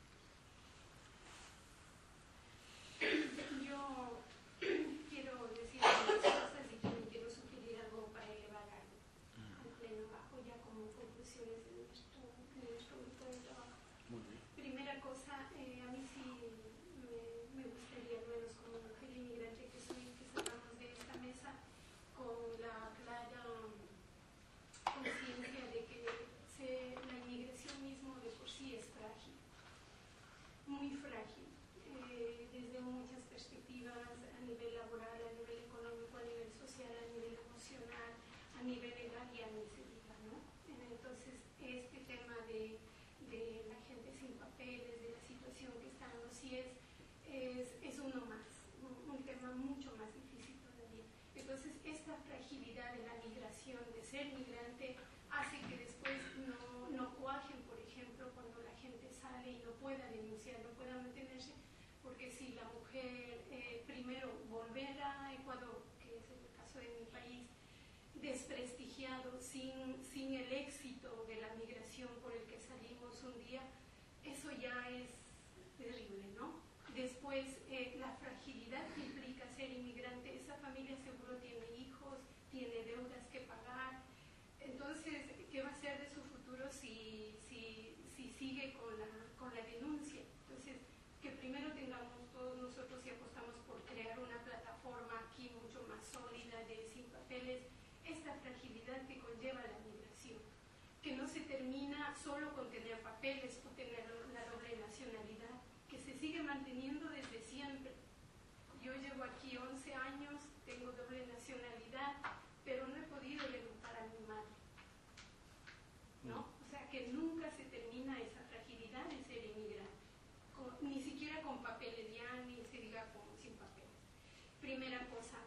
Yo quiero decir algunas cosas y también quiero sugerir algo para elevar al, al pleno bajo ya como conclusiones de nuestro, de nuestro grupo de trabajo. Muy bien. Primera cosa, eh, a mí sí me, me gustaría, al menos como mujer inmigrante que soy, que salgamos de esta mesa con la clara conciencia de que se, la inmigración mismo de por sí es frágil, muy frágil, eh, desde muchas perspectivas, a nivel laboral, a nivel económico, a nivel social, a nivel emocional, a nivel legal y a nivel civil, ¿no? Entonces, este tema de de la gente sin papeles, de la situación que están los C I E S, es, es uno más, un, un tema mucho más difícil todavía. Entonces, esta fragilidad de la migración, de ser migrante, hace que después no, no cuajen, por ejemplo, cuando la gente sale y no pueda denunciar, no pueda mantenerse, porque si la mujer, eh, primero, volver a Ecuador, que es el caso de mi país, desprestigiado, sin, sin el éxito de la migración por el que salimos un día, eso ya es terrible, ¿no? Después, eh, la fragilidad que implica ser inmigrante, esa familia seguro tiene hijos, tiene deudas que pagar, entonces, ¿qué va a ser de su futuro si, si, si sigue con la, con la denuncia? Entonces, que primero tengamos todos nosotros y apostamos sólida de sin papeles, esta fragilidad que conlleva la migración, que no se termina solo con tener papeles o tener la doble nacionalidad, que se sigue manteniendo desde siempre. Yo llevo aquí once años, tengo doble nacionalidad, pero no he podido levantar a mi madre, ¿no? O sea, que nunca se termina esa fragilidad de ser inmigrante, con, ni siquiera con papeles, ya ni se diga como sin papeles. Primera cosa,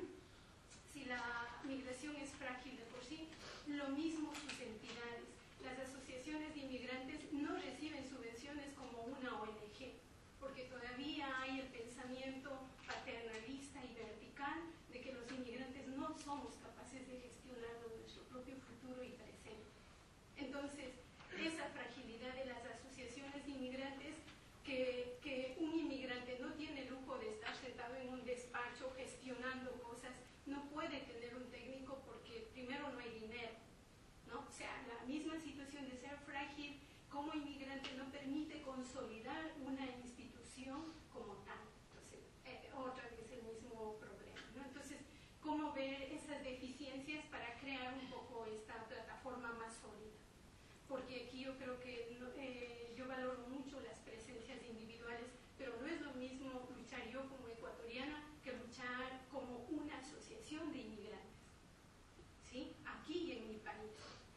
si la migración es frágil de por sí, lo mismo sus entidades. Las asociaciones de inmigrantes no reciben subvenciones como una O N G, porque todavía hay el pensamiento paternalista y vertical de que los inmigrantes no somos capaces de gestionar nuestro propio futuro y presente. Entonces, esa fragilidad de las asociaciones de inmigrantes, que, que un inmigrante no tiene el lujo de estar sentado en un despacho gestionando cosas, no puede tener un técnico porque primero no hay dinero, ¿no? O sea, la misma situación de ser frágil como inmigrante no permite consolidar una institución como tal. Entonces, eh, otra vez el mismo problema, ¿no? Entonces, ¿cómo ver esas deficiencias para crear un poco esta plataforma más sólida? Porque aquí yo creo que no, eh, yo valoro mucho las presencias individuales, pero no es lo mismo luchar yo como ecuatoriana que luchar como una asociación de inmigrantes, ¿sí? Aquí y en mi país.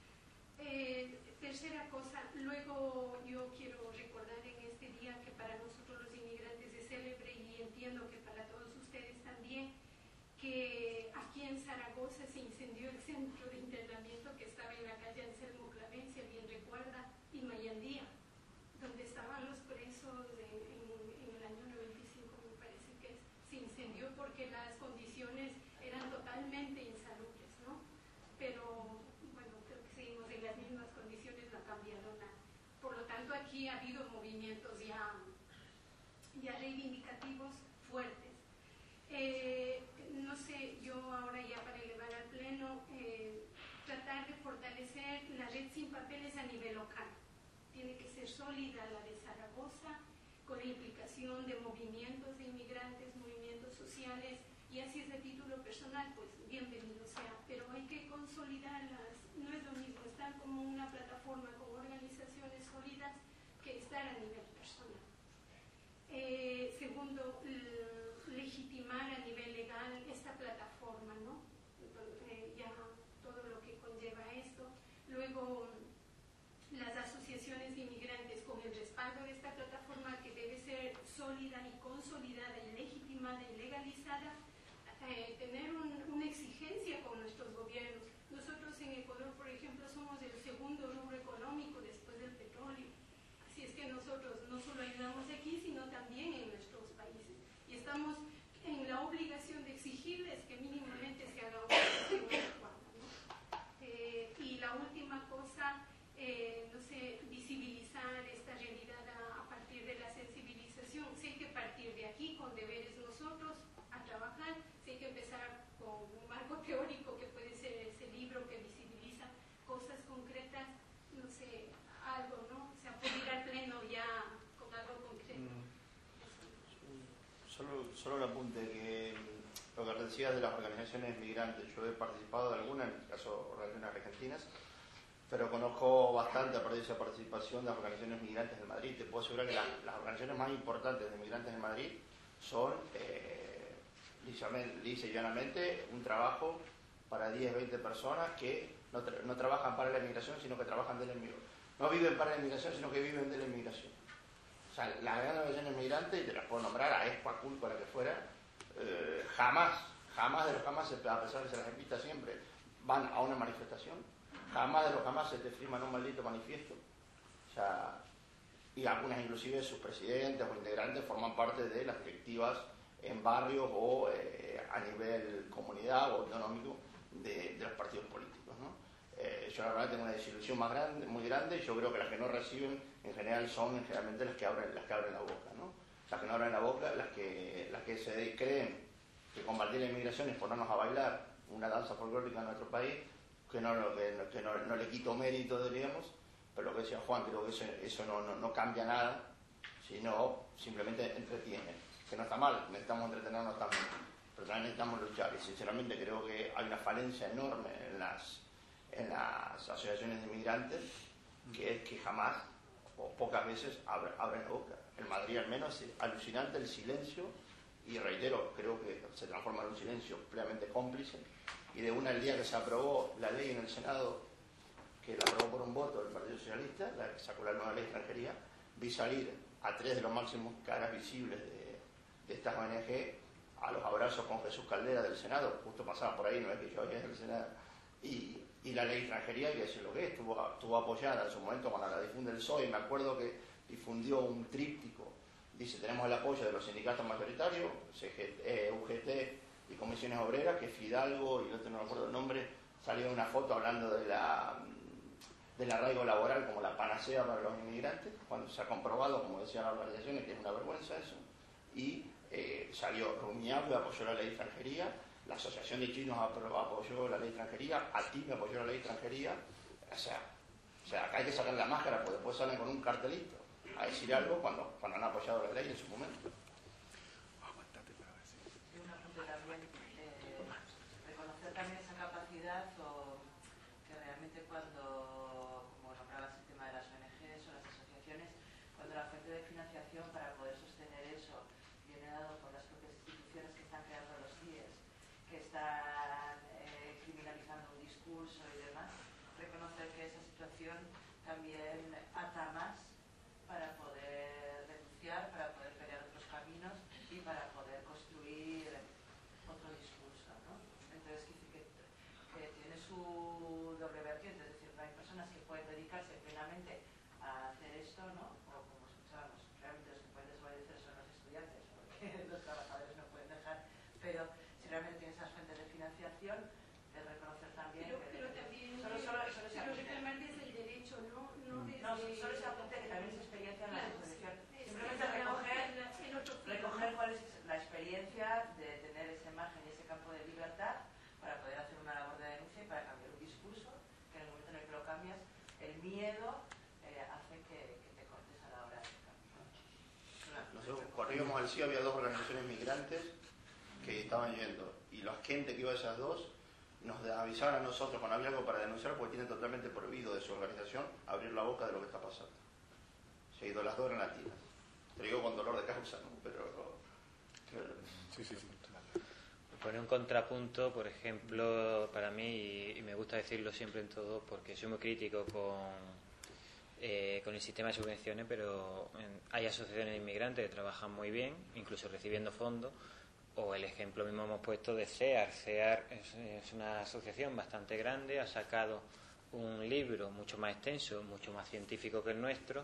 Eh, tercera cosa, luego yo quiero recordar en este día que para nosotros los inmigrantes es célebre y entiendo que para todos ustedes también, que aquí en Zaragoza se incendió el centro de internamiento que estaba en la calle Anselmo Clavencia, bien recuerda, y Mayandía, donde estaban los presos de, en, en el año noventa y cinco, me parece que es, se incendió porque las condiciones eran totalmente insalubres, ¿no? Pero bueno, creo que seguimos en las mismas condiciones, no ha cambiado nada. Por lo tanto, aquí ha habido movimientos ya, ya reivindicativos fuertes. Eh, no sé, yo ahora ya para elevar al pleno, eh, tratar de fortalecer la red sin papeles a nivel local. Tiene que ser sólida la de Zaragoza, con la implicación de movimientos de inmigrantes, movimientos sociales, y así es de título personal, pues bienvenido sea, pero hay que consolidarlas. No es lo mismo estar como una plataforma con organizaciones sólidas que estar a nivel personal. Eh, segundo, legitimar a nivel legal esta plataforma, ¿no? Eh, ya todo lo que conlleva esto. Luego, las asociaciones de inmigrantes con el respaldo de esta plataforma que debe ser sólida y consolidada y legitimada y legalizada, eh, tener un, una exigencia con nuestros gobiernos. Nosotros en Ecuador, por ejemplo, somos el segundo rubro económico después del petróleo. Así es que nosotros no solo ayudamos aquí, sino también en nuestros países. Y estamos en la obligación de exigirles que mínimamente se haga una acción adecuada, ¿no? Eh, y la última cosa, eh, no sé, visibilizar esta realidad a, a partir de la sensibilización. Si hay que partir de aquí con deberes nosotros a trabajar, si hay que empezar con un marco teórico que puede ser ese libro que visibiliza cosas concretas, no sé, algo, ¿no? O sea, puede ir al pleno ya con algo concreto. Mm. Solo, solo un apunte, que lo que decías de las organizaciones migrantes, yo he participado de algunas, en este caso organizaciones argentinas, pero conozco bastante a partir de esa participación de las organizaciones migrantes de Madrid. Te puedo asegurar que la, las organizaciones más importantes de migrantes de Madrid son, eh, lisa y llanamente, un trabajo para diez, veinte personas que no, tra no trabajan para la inmigración, sino que trabajan de la inmigración. No viven para la inmigración, sino que viven de la inmigración. O sea, las grandes organizaciones migrantes, y te las puedo nombrar, a ESPA, CULCO, la que fuera, eh, jamás, jamás de los jamás, a pesar de que se las invita siempre, van a una manifestación, jamás de los jamás se te firman un maldito manifiesto. O sea, y algunas inclusive sus presidentes o integrantes forman parte de las directivas en barrios o eh, a nivel comunidad o autonómico de, de los partidos políticos, ¿no? Eh, yo la verdad tengo una desilusión más grande, muy grande, y yo creo que las que no reciben en general son generalmente las que abren, las que abren la boca, ¿no? Las que no abren la boca, las que, las que se creen que combatir la inmigración es ponernos a bailar una danza folclórica en nuestro país, que no, que, no, que no, no le quito mérito, diríamos, pero lo que decía Juan, creo que eso, eso no, no, no cambia nada, sino simplemente entretiene, que no está mal, necesitamos entretenernos también, pero también necesitamos luchar, y sinceramente creo que hay una falencia enorme en las, en las asociaciones de inmigrantes, que es que jamás o pocas veces abren, abren la boca. En Madrid al menos es alucinante el silencio, y reitero, creo que se transforma en un silencio plenamente cómplice, y de una el día que se aprobó la ley en el Senado, que la aprobó por un voto del Partido Socialista, la que sacó la nueva ley de extranjería, vi salir a tres de los máximos caras visibles de, de estas O N G a los abrazos con Jesús Caldera del Senado, justo pasaba por ahí, no es que yo había en el Senado, y, y la ley de extranjería, hay que decir lo que es, estuvo, estuvo apoyada en su momento cuando la difunde el P S O E, me acuerdo que difundió un tríptico, dice, tenemos el apoyo de los sindicatos mayoritarios, C G T, eh, U G T y comisiones obreras, que Fidalgo, y el otro no me acuerdo el nombre, salió en una foto hablando de la, del arraigo laboral como la panacea para los inmigrantes, cuando se ha comprobado, como decían las organizaciones, que es una vergüenza eso, y eh, salió Rumiñahui, apoyó la ley de extranjería, la Asociación de Chinos apoyó la ley de extranjería, ATIME apoyó la ley de extranjería, o sea, o sea, acá hay que sacar la máscara, porque después salen con un cartelito a decir algo cuando, cuando han apoyado la ley en su momento. Y un apunte también, eh, reconocer también esa capacidad, o que realmente cuando, como nombrabas el tema de las O N Ges o las asociaciones, cuando la fuente de financiación para poder sostener eso viene dado por las propias instituciones que están creando los C I E S, que están eh, criminalizando un discurso y demás, reconocer que esa situación también ata más para poder denunciar, para poder crear otros caminos y para poder construir otro discurso, ¿no? Entonces, que, que tiene su doble vertiente, es decir, no hay personas que pueden dedicarse plenamente a hacer esto, ¿no? O como escuchábamos, realmente los que pueden desobedecer son los estudiantes, porque los trabajadores no pueden dejar, pero si realmente tienes esas fuentes de financiación, es reconocer también pero, que pero también solo, solo, solo ese pero apunte. reclamar desde el derecho, no, no desde... No, solo ese apunte que también es experiencia en la Claro, asociación. sí, Simplemente sí, recoger, en otro filo, recoger ¿no? cuál es la experiencia de tener ese margen y ese campo de libertad para poder hacer una labor de denuncia y para cambiar un discurso, que en el momento en el que lo cambias, el miedo eh, hace que, que te cortes a la hora de cambiar. Nosotros cuando íbamos al C I E había dos organizaciones migrantes que estaban yendo, y la gente que iba a esas dos nos avisaban a nosotros cuando había algo para denunciar, porque tienen totalmente prohibido de su organización abrir la boca de lo que está pasando. Se ha ido, las dos eran latinas. Te digo con dolor de causa, ¿no? Pero... pero sí, sí, sí. Pone un contrapunto, por ejemplo, para mí, y, y me gusta decirlo siempre en todo, porque soy muy crítico con, eh, con el sistema de subvenciones, pero en, hay asociaciones de inmigrantes que trabajan muy bien, incluso recibiendo fondos, o el ejemplo mismo hemos puesto de CEAR. CEAR es, es una asociación bastante grande, ha sacado un libro mucho más extenso, mucho más científico que el nuestro,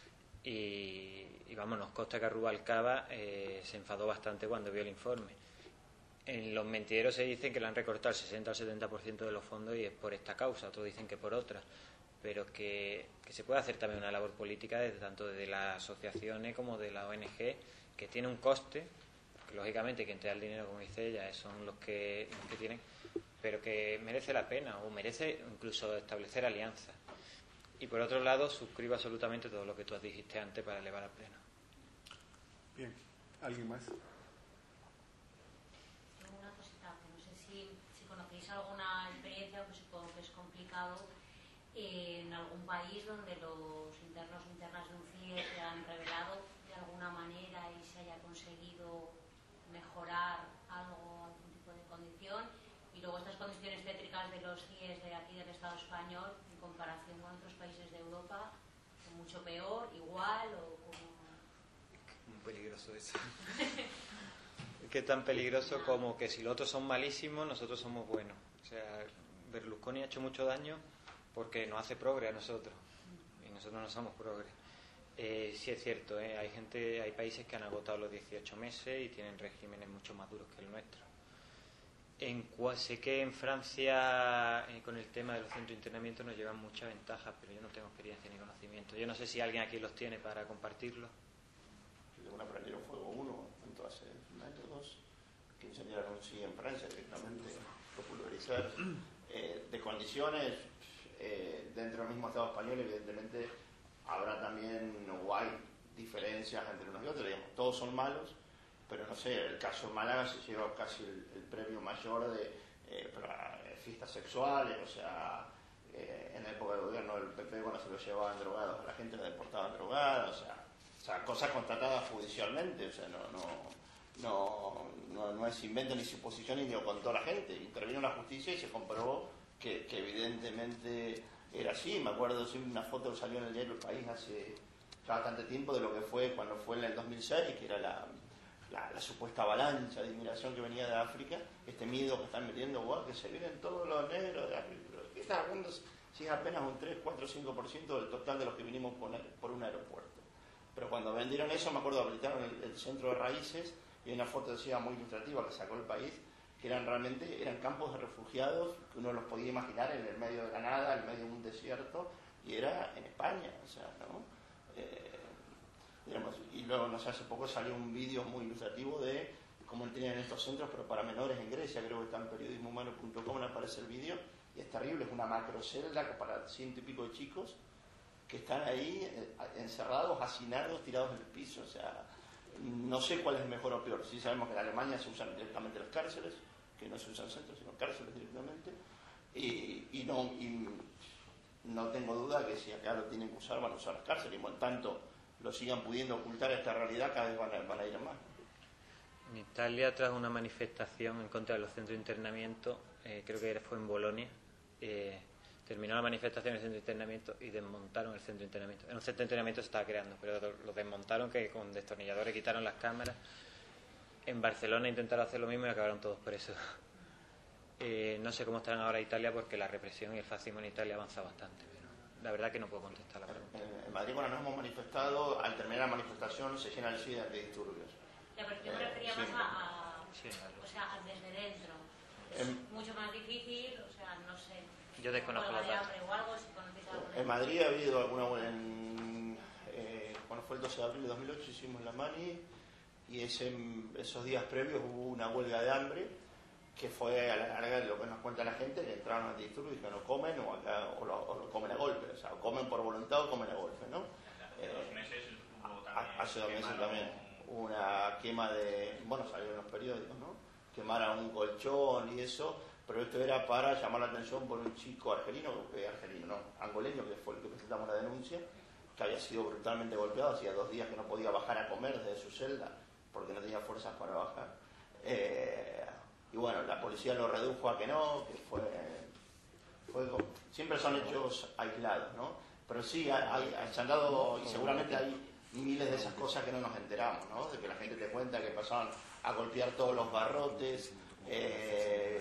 y, y vamos, nos consta que Rubalcaba eh, se enfadó bastante cuando vio el informe. En los mentideros se dice que le han recortado el sesenta al setenta por ciento de los fondos y es por esta causa, otros dicen que por otra, pero que, que se puede hacer también una labor política desde, tanto desde las asociaciones como de la O N G, que tiene un coste, que lógicamente quien te da el dinero, como dice ella, son los que, los que tienen, pero que merece la pena, o merece incluso establecer alianzas. Y por otro lado, suscribo absolutamente todo lo que tú dijiste antes para elevar al pleno. Bien, ¿alguien más? Una cosita, no sé si, si conocéis alguna experiencia, pues supongo que es complicado, en algún país donde los internos o internas de un C I E se han revelado de alguna manera y se haya conseguido mejorar algo, algún tipo de condición, y luego estas condiciones tétricas de los C I Es de aquí del Estado español en comparación con otros países de Europa, son mucho peor, igual o como... Muy peligroso eso. Que es tan peligroso como que si los otros son malísimos, nosotros somos buenos. O sea, Berlusconi ha hecho mucho daño porque nos hace progre a nosotros y nosotros no somos progre. Eh, sí es cierto, ¿eh? hay gente, hay países que han agotado los dieciocho meses y tienen regímenes mucho más duros que el nuestro. En cual, sé que en Francia eh, con el tema de los centros de internamiento nos llevan muchas ventajas, pero yo no tengo experiencia ni conocimiento. Yo no sé si alguien aquí los tiene para compartirlo. Yo tengo un aprendido fuego uno, tanto hace un año o dos, que incendiaron un C I E en Francia directamente, popularizar eh, de condiciones eh, dentro del mismo Estado español. Evidentemente habrá también, o hay diferencias entre unos y otros, digamos, todos son malos, pero no sé, el caso Málaga se lleva casi el, el premio mayor de eh, para, eh, fiestas sexuales, o sea, eh, en la época del gobierno del P P, cuando se lo llevaban drogados a la gente, la deportaban drogada, o sea, o sea, cosas constatadas judicialmente, o sea, no, no, no, no, no es invento ni suposición ni lo contó la gente, intervino la justicia y se comprobó que, que evidentemente era así. Me acuerdo, sí, una foto que salió en el diario El País hace ya bastante tiempo de lo que fue cuando fue en el dos mil seis, que era la, la, la supuesta avalancha de inmigración que venía de África, este miedo que están metiendo, wow, que se vienen todos los negros de África. ¿Qué está hablando? Si es apenas un tres, cuatro, cinco por ciento del total de los que vinimos por, por un aeropuerto. Pero cuando vendieron eso, me acuerdo, habilitaron el, el centro de raíces, y hay una foto decía muy ilustrativa que sacó El País, que eran realmente eran campos de refugiados que uno los podía imaginar en el medio de la nada, en medio de un desierto, y era en España, o sea, ¿no? Eh, digamos, y luego, no sé, hace poco salió un vídeo muy ilustrativo de cómo tenían estos centros, pero para menores en Grecia, creo que está en periodismo humano punto com, aparece el vídeo, y es terrible, es una macrocelda para ciento y pico de chicos que están ahí eh, encerrados, hacinados, tirados en el piso, o sea, no sé cuál es mejor o peor. Sí sabemos que en Alemania se usan directamente las cárceles, que no se usan centros, sino cárceles directamente, y, y, no, y no tengo duda que si acá lo tienen que usar, van a usar las cárceles, y por tanto lo sigan pudiendo ocultar esta realidad, cada vez van a, van a ir a más. En Italia, tras una manifestación en contra de los centros de internamiento, eh, creo que fue en Bolonia, eh, terminó la manifestación en el centro de internamiento y desmontaron el centro de internamiento. En un centro de internamiento se estaba creando, pero lo desmontaron, que con destornilladores quitaron las cámaras. En Barcelona intentaron hacer lo mismo y acabaron todos presos. Eh, no sé cómo estarán ahora Italia, porque la represión y el fascismo en Italia avanza bastante, pero la verdad que no puedo contestar la pregunta. En Madrid, cuando nos hemos manifestado, al terminar la manifestación se llena el C I D de antidisturbios. Ya, pero yo me refería eh, más sí. a, a, Sí. o sea, a desde dentro. Es En- mucho más difícil, o sea, no sé. Yo desconozco huelga los de datos. hambre o algo, si conocéis algo de En Madrid ha habido alguna, en, eh, cuando fue el doce de abril de dos mil ocho hicimos la mani, y ese, esos días previos hubo una huelga de hambre que fue a la larga de lo que nos cuenta la gente, que entraron a antidisturbios y que no comen o, acá, o, lo, o lo comen a golpe, o sea, o comen por voluntad o comen a golpe, ¿no? Hace dos meses hubo a- también. hace dos meses quemaron- también hubo una quema de, bueno, salió en los periódicos, ¿no? Quemaron un colchón y eso, pero esto era para llamar la atención por un chico argelino, eh, argelino, no, angoleño, que fue el que presentamos la denuncia, que había sido brutalmente golpeado, hacía dos días que no podía bajar a comer desde su celda, porque no tenía fuerzas para bajar. Eh, y bueno, la policía lo redujo a que no, que fue, fue siempre son hechos aislados, ¿no? Pero sí, hay, hay- se han dado, y seguramente hay miles de esas cosas que no nos enteramos, ¿no? De que la gente te cuenta que pasaban a golpear todos los barrotes, eh,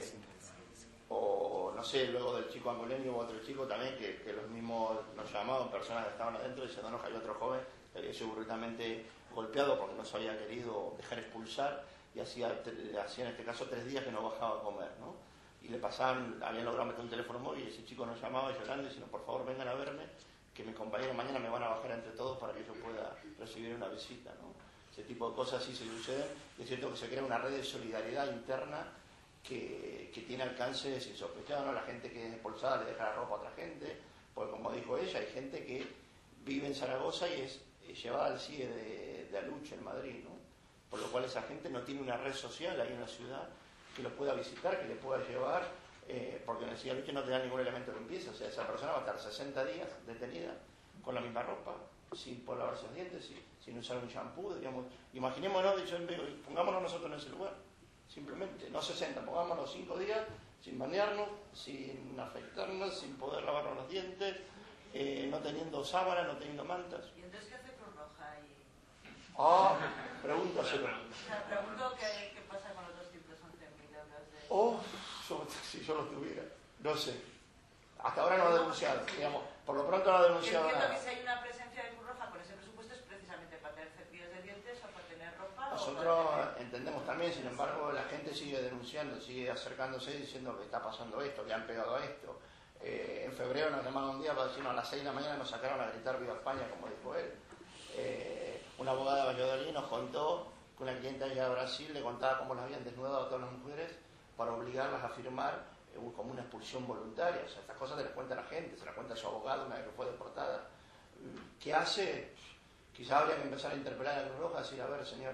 o no sé, luego del chico angoleño hubo otro chico también que, que los mismos nos llamaban, personas que estaban adentro, diciendo que había otro joven que había sido brutalmente golpeado porque no se había querido dejar expulsar, y hacía, hacía en este caso tres días que no bajaba a comer, ¿no? Y le pasaban, habían logrado meter un teléfono móvil, y ese chico nos llamaba llorando diciendo, por favor vengan a verme, que mis compañeros mañana me van a bajar entre todos para que yo pueda recibir una visita, ¿no? Ese tipo de cosas sí se suceden, y es cierto que se crea una red de solidaridad interna que, que tiene alcances insospechados, ¿no? La gente que es expulsada le deja la ropa a otra gente, porque como dijo ella, hay gente que vive en Zaragoza y es, es llevada al C I E de, de Aluche, en Madrid, ¿no? Por lo cual esa gente no tiene una red social ahí en la ciudad que lo pueda visitar, que le pueda llevar, eh, porque en el C I E de Aluche no te da ningún elemento de limpieza, o sea, esa persona va a estar sesenta días detenida con la misma ropa, sin por lavarse los dientes, sin, sin usar un shampoo, digamos. Imaginémonos, dicho en vivo, pongámonos nosotros en ese lugar, simplemente, no sesenta, pongámonos cinco días sin bañarnos, sin afeitarnos, sin poder lavarnos los dientes, eh, no teniendo sábanas, no teniendo mantas. ¿Y entonces qué hace Cruz Roja? Y... Ah, pregúntaselo. O sea, pregunto qué, qué pasa con los doscientos once mil euros de... Oh, yo- si yo lo tuviera, no sé. Hasta ahora no ha denunciado, digamos, por lo pronto no ha Yo denunciado entiendo nada. que si hay una presencia de Cruz Roja con ese presupuesto es precisamente para tener cepillos de dientes o para tener ropa. Nosotros o para tener... entendemos también, sin embargo, la gente sigue denunciando, sigue acercándose diciendo que está pasando esto, que han pegado a esto. Eh, en febrero nos llamaron un día para decirnos a las seis de la mañana nos sacaron a gritar Viva España, como dijo él. Eh, una abogada de Valladolid nos contó que una clienta de Brasil le contaba cómo las habían desnudado a todas las mujeres para obligarlas a firmar eh, como una expulsión voluntaria. O sea, estas cosas se las cuenta la gente, se las cuenta su abogado una vez que fue deportada. ¿Qué hace? Quizá habría que empezar a interpelar a Cruz Roja y decir, a ver, señores,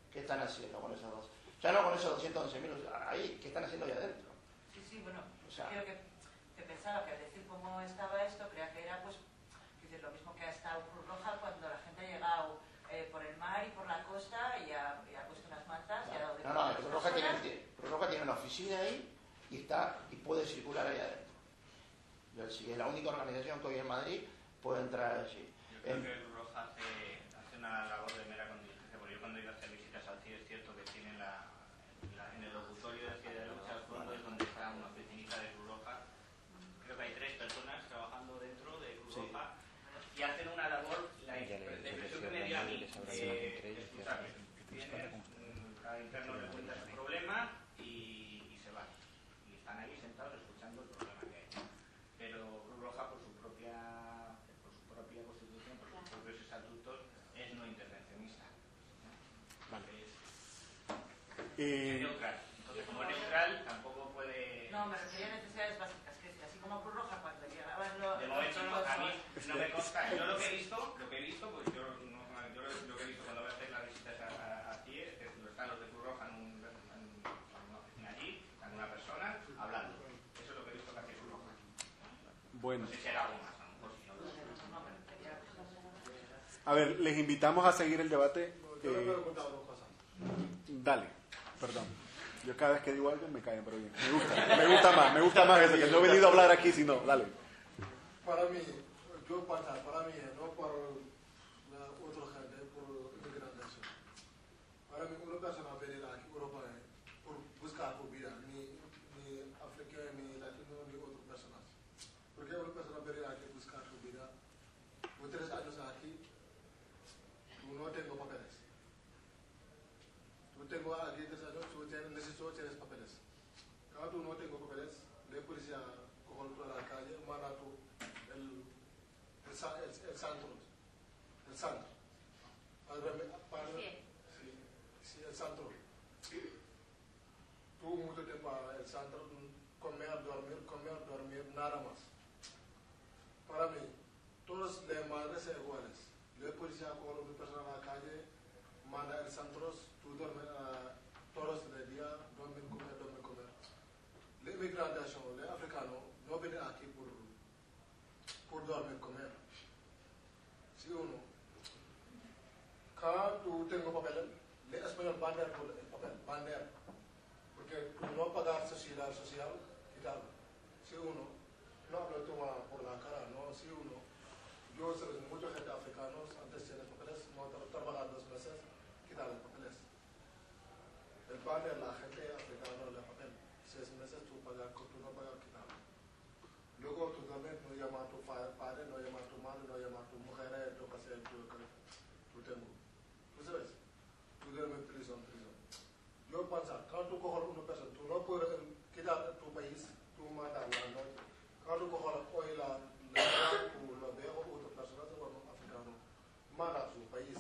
¿Qué están haciendo con esos dos? Ya no con esos doscientos once mil ahí, ¿qué están haciendo ahí adentro? Sí, sí, bueno, O sea, creo que, que pensaba que al decir cómo estaba esto, creía que era pues dice, lo mismo que ha estado Cruz Roja cuando la gente ha llegado eh, por el mar y por la costa y ha, y ha puesto unas mantas y ha dado de no, no, Cruz Roja, tiene, Cruz Roja tiene una oficina ahí y está y puede circular ahí adentro. Si es la única organización que hoy en Madrid puede entrar allí. Yo creo que Cruz Roja hace, hace una labor de mera contingencia, porque yo cuando he ido a hacer visitas al C I E es cierto que tienen la, la, en el locutorio del C I E de lucha al fondo es donde está una oficinita de Cruz Roja. Creo que hay tres personas trabajando dentro de Cruz Sí. Roja y hacen una labor, la impresión que me dio a mí, eh, escuchar, viene, cada interno le cuenta su problema y, y se va. Y están ahí sentados escuchando el problema que hay. Pero Cruz Roja, por su propia, por su propia constitución, por sus propios estatutos, es no intervencionista. Vale. Es, Eh, es neutral. Entonces, como es neutral, tampoco puede... No, me refería a necesidades básicas, que es así como Cruz Roja cuando llegaban los... De momento no, a mí no me consta. Yo lo que he visto, lo que he visto, pues yo, no, yo lo, lo que he visto cuando voy a hacer las visitas a, a, a C I E es que están los de Cruz Roja en, un, en, en una oficina allí, están una persona hablando. Eso es lo que he visto que hace Cruz Roja. bueno. No sé si era algo más, a lo mejor si no lo sé. A ver, les invitamos a seguir el debate. Yo le Eh, quiero contar dos cosas. dale, perdón. Yo cada vez que digo algo me callan, pero bien. Me gusta, me gusta más, me gusta más eso, que no he venido a hablar aquí, sino, dale. Para mí, yo pienso, para mí, no por la otra gente, por inmigrantes. Para mí, una persona venir aquí, Europa, por buscar por vida, ni, ni africano, ni latino, ni otras personas. Porque una persona venir aquí buscar por vida, por tres años aquí, tú no tengo papeles. Tú tengo aquí tres años, tú tienes, necesito, tienes papeles. Cuando tú no tengo papeles, la policía coge toda la calle, manda tú el, el, el, el centro, el centro. Para, para, sí, sí, el centro. Tú mucho tiempo el centro, comer, dormir, comer, dormir, nada más. Para mí, todas las madres son iguales. La policía coge una persona a la calle, manda el centro, tú duermes uh, todos los días, dormir, comer, dormir, comer. La inmigración, el africano, no viene aquí por, por dormir, comer. Si uno, cuando tú tengo papel, el español bander por el papel, bander. Porque tú no pagar sociedad social, ¿qué tal? Si uno, no hablo tú por la cara, no, si uno, yo sé mucha gente africanos, antes tienen papeles, no trabajar dos meses, ¿qué tal los papeles? El bander, la gente africana, el papel, seis meses tú pagas, tú no pagas, ¿qué tal? Luego tú también no llamas a tu padre, no llamas a tu madre, no llamas a tu mujer, tú pasas tu tú tengo. ¿Tú sabes? Tú duermes en prisión, prisión. Yo pienso, cuando tú coges una persona, tú no puedes quitar tu país, tú matas la noche. Cuando tú coges hoy la, la, tú lo veo otra persona, tú eres africano, mata su país.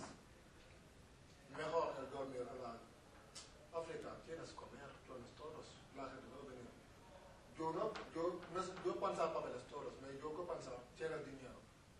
Mejor el dormir en la África, tienes comer, tienes todos, la gente no viene. Yo no, yo, yo pensaba papeles todos, pero yo que pensaba, tienes dinero.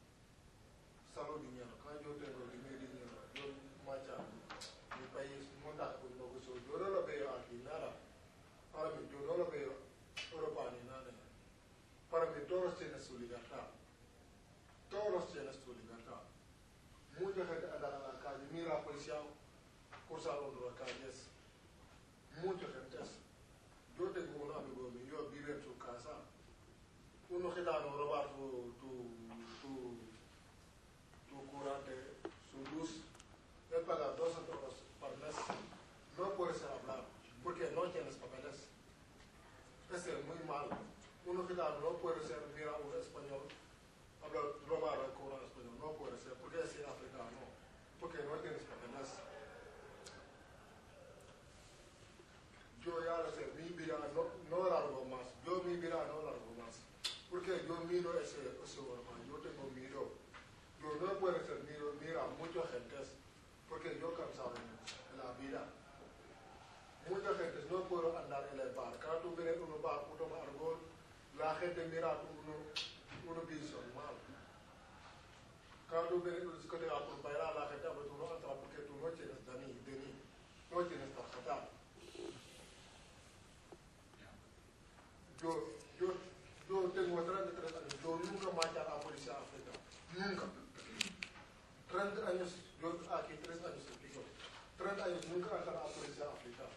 Salud dinero, cuando yo tengo dinero, dinero, yo marcha, mi país, monta un negocio, yo no lo veo aquí, nada. Para mí, yo no lo veo Europa ni nada. Para mí, todos tienen su libertad. Todos tienen su libertad. Mucha gente anda en la calle, mira a la policía, cruzando las calles. Mucha gente. Yo tengo un amigo mío, vive en su casa. Uno gitano robar tu, tu, tu, tu curante, su luz. Él paga dos euros por mes. No puedes hablar, porque no tienes papeles. Eso es muy malo. Uno gitano no puede ser, mira un español, hablar, robar el curante español. No puede ser, porque es africano. Porque no tienes papeles. Yo ya lo sé, mi vida no, no largo más. Yo mi vida no largo más. Porque yo miro ese, ese Europa, yo tengo miedo. Yo no puedo ser miro, mira a mucha gente, porque yo cansado en la vida. Mucha gente no puedo andar en el bar. Cuando tú vienes en un bar, un árbol, la gente mira uno, uno piso mal. Cuando tú vienes en un discoteca por bailar, la gente habla, tú no entras porque tú no tienes de mí, de mí. no tienes tarjeta. Yo, yo, yo tengo treinta y tres años, yo nunca maté a la policía africana, nunca. treinta años, yo aquí tres años te pico, treinta años nunca maté a la policía africana.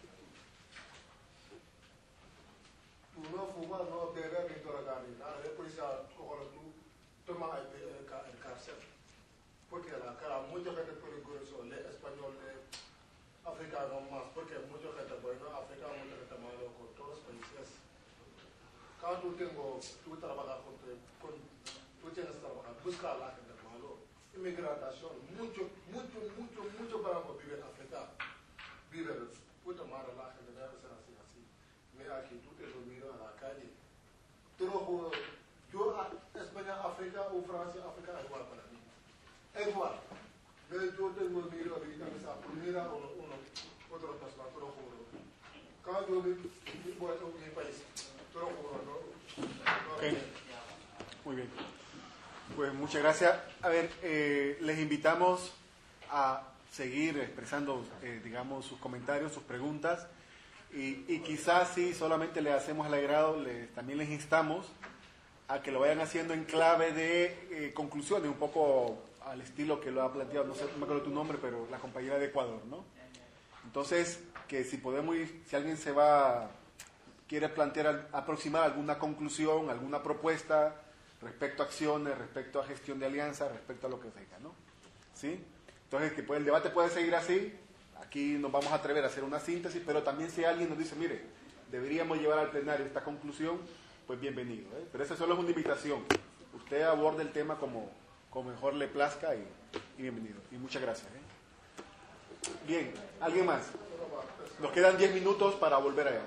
Tú no fumas, no bebes ni drogas ni nada, la policía, ojalá tú toma el, el, el cárcel. Porque la cara, mucha gente peligrosa, el español, el africano más, porque mucha gente buena, africano, mucha gente malo, con todos los países. Cada tú tengo, tú trabajas con, con tú tienes que trabajar, buscar a la gente malo. Inmigración, mucho, mucho, mucho, mucho para vivir en África. Vive, puta madre, la gente debe ser así, así. Mira aquí, tú te lo miras a la calle. Te lo juro, yo, España, África o Francia, África es igual para mí. Es igual. Yo tengo el miro ahorita, mira uno, uno, otra persona, te lo juro. Cada yo voy a mi país, te lo juro, ¿no? No, okay. Muy bien. Pues muchas gracias. A ver, eh, les invitamos a seguir expresando, eh, digamos, sus comentarios, sus preguntas. Y, y quizás si solamente le hacemos el agrado, les, también les instamos a que lo vayan haciendo en clave de eh, conclusiones, un poco al estilo que lo ha planteado, no sé, no me acuerdo tu nombre, pero la compañera de Ecuador, ¿no? Entonces, que si podemos ir, si alguien se va, quiere plantear, aproximar alguna conclusión, alguna propuesta respecto a acciones, respecto a gestión de alianzas, respecto a lo que sea, ¿no? ¿Sí? Entonces, que pues, el debate puede seguir así, aquí nos vamos a atrever a hacer una síntesis, pero también si alguien nos dice, mire, deberíamos llevar al plenario esta conclusión, pues bienvenido, ¿eh? Pero eso solo es una invitación. Usted aborde el tema como, como mejor le plazca y, y bienvenido. Y muchas gracias, ¿eh? Bien, ¿alguien más? Nos quedan diez minutos para volver allá.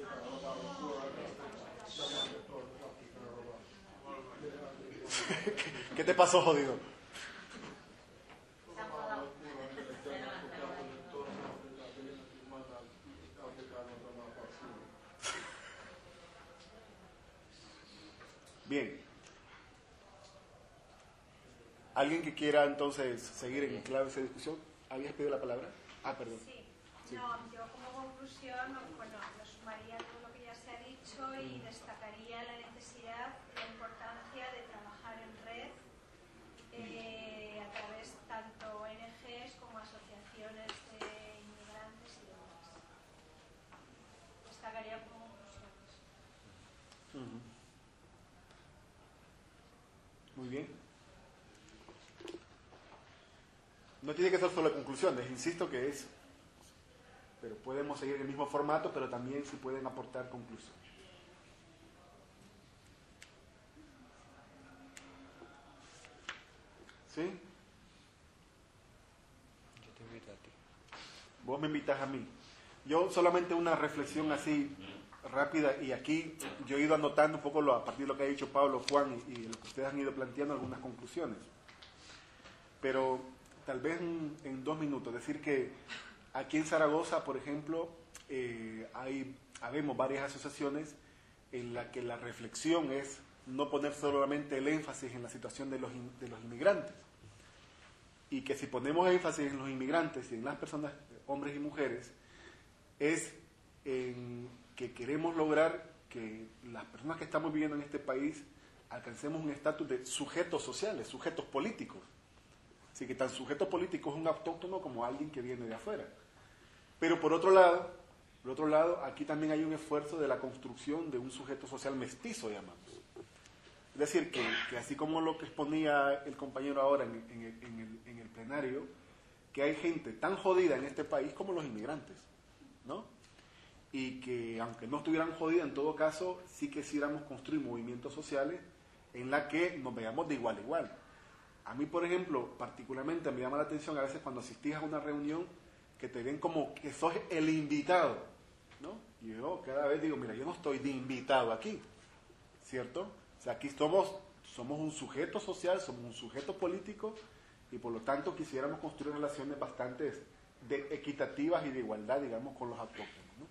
¿Qué te pasó, jodido? Bien. ¿Alguien que quiera entonces seguir en clave esa discusión? ¿Habías pedido la palabra? Ah, perdón. Sí. Sí. No, yo como conclusión, bueno, lo sumaría todo lo que ya se ha dicho y destacaría la necesidad, la importancia de trabajar en red eh, a través tanto O N Ges como asociaciones de inmigrantes y demás. Destacaría como conclusiones. Uh-huh. Muy bien. No tiene que ser solo conclusiones, insisto que es, pero podemos seguir en el mismo formato, pero también si pueden aportar conclusiones. ¿Sí? Yo te invito a ti. Vos me invitas a mí. Yo solamente una reflexión así rápida, y aquí yo he ido anotando un poco lo, a partir de lo que ha dicho Pablo, Juan y, y lo que ustedes han ido planteando, algunas conclusiones. Pero tal vez en, en dos minutos, decir que aquí en Zaragoza, por ejemplo, eh, hay, habemos varias asociaciones en las que la reflexión es no poner solamente el énfasis en la situación de los, de los inmigrantes, y que si ponemos énfasis en los inmigrantes y en las personas, hombres y mujeres, es en que queremos lograr que las personas que estamos viviendo en este país alcancemos un estatus de sujetos sociales, sujetos políticos. Así que tan sujeto político es un autóctono como alguien que viene de afuera. Pero por otro lado, por otro lado, aquí también hay un esfuerzo de la construcción de un sujeto social mestizo, llamamos. Es decir, que, que así como lo que exponía el compañero ahora en, en, el, en, el, en el plenario, que hay gente tan jodida en este país como los inmigrantes, ¿no? Y que aunque no estuvieran jodidas, en todo caso, sí quisiéramos construir movimientos sociales en la que nos veamos de igual a igual. A mí, por ejemplo, particularmente me llama la atención a veces cuando asistís a una reunión que te ven como que sos el invitado, ¿no? Y yo cada vez digo, mira, yo no estoy de invitado aquí, ¿cierto? O sea, aquí somos, somos un sujeto social, somos un sujeto político, y por lo tanto quisiéramos construir relaciones bastante de, equitativas y de igualdad, digamos, con los autóctonos, ¿no?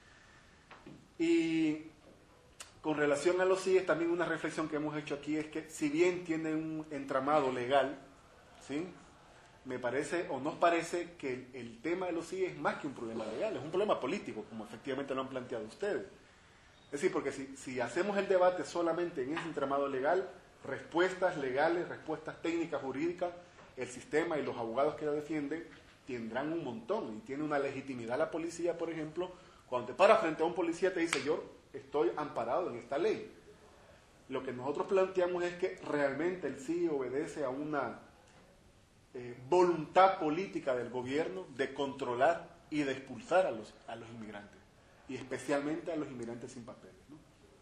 Y con relación a los C I E S, también una reflexión que hemos hecho aquí es que si bien tiene un entramado legal, ¿sí? me parece o nos parece que el, el tema de los C I E es más que un problema legal, es un problema político, como efectivamente lo han planteado ustedes. Es decir, porque si, si hacemos el debate solamente en ese entramado legal, respuestas legales, respuestas técnicas, jurídicas, el sistema y los abogados que lo defienden tendrán un montón, y tiene una legitimidad la policía, por ejemplo, cuando te paras frente a un policía te dice, yo estoy amparado en esta ley. Lo que nosotros planteamos es que realmente el C I E obedece a una eh, voluntad política del gobierno de controlar y de expulsar a los, a los inmigrantes, y especialmente a los inmigrantes sin papeles, ¿no?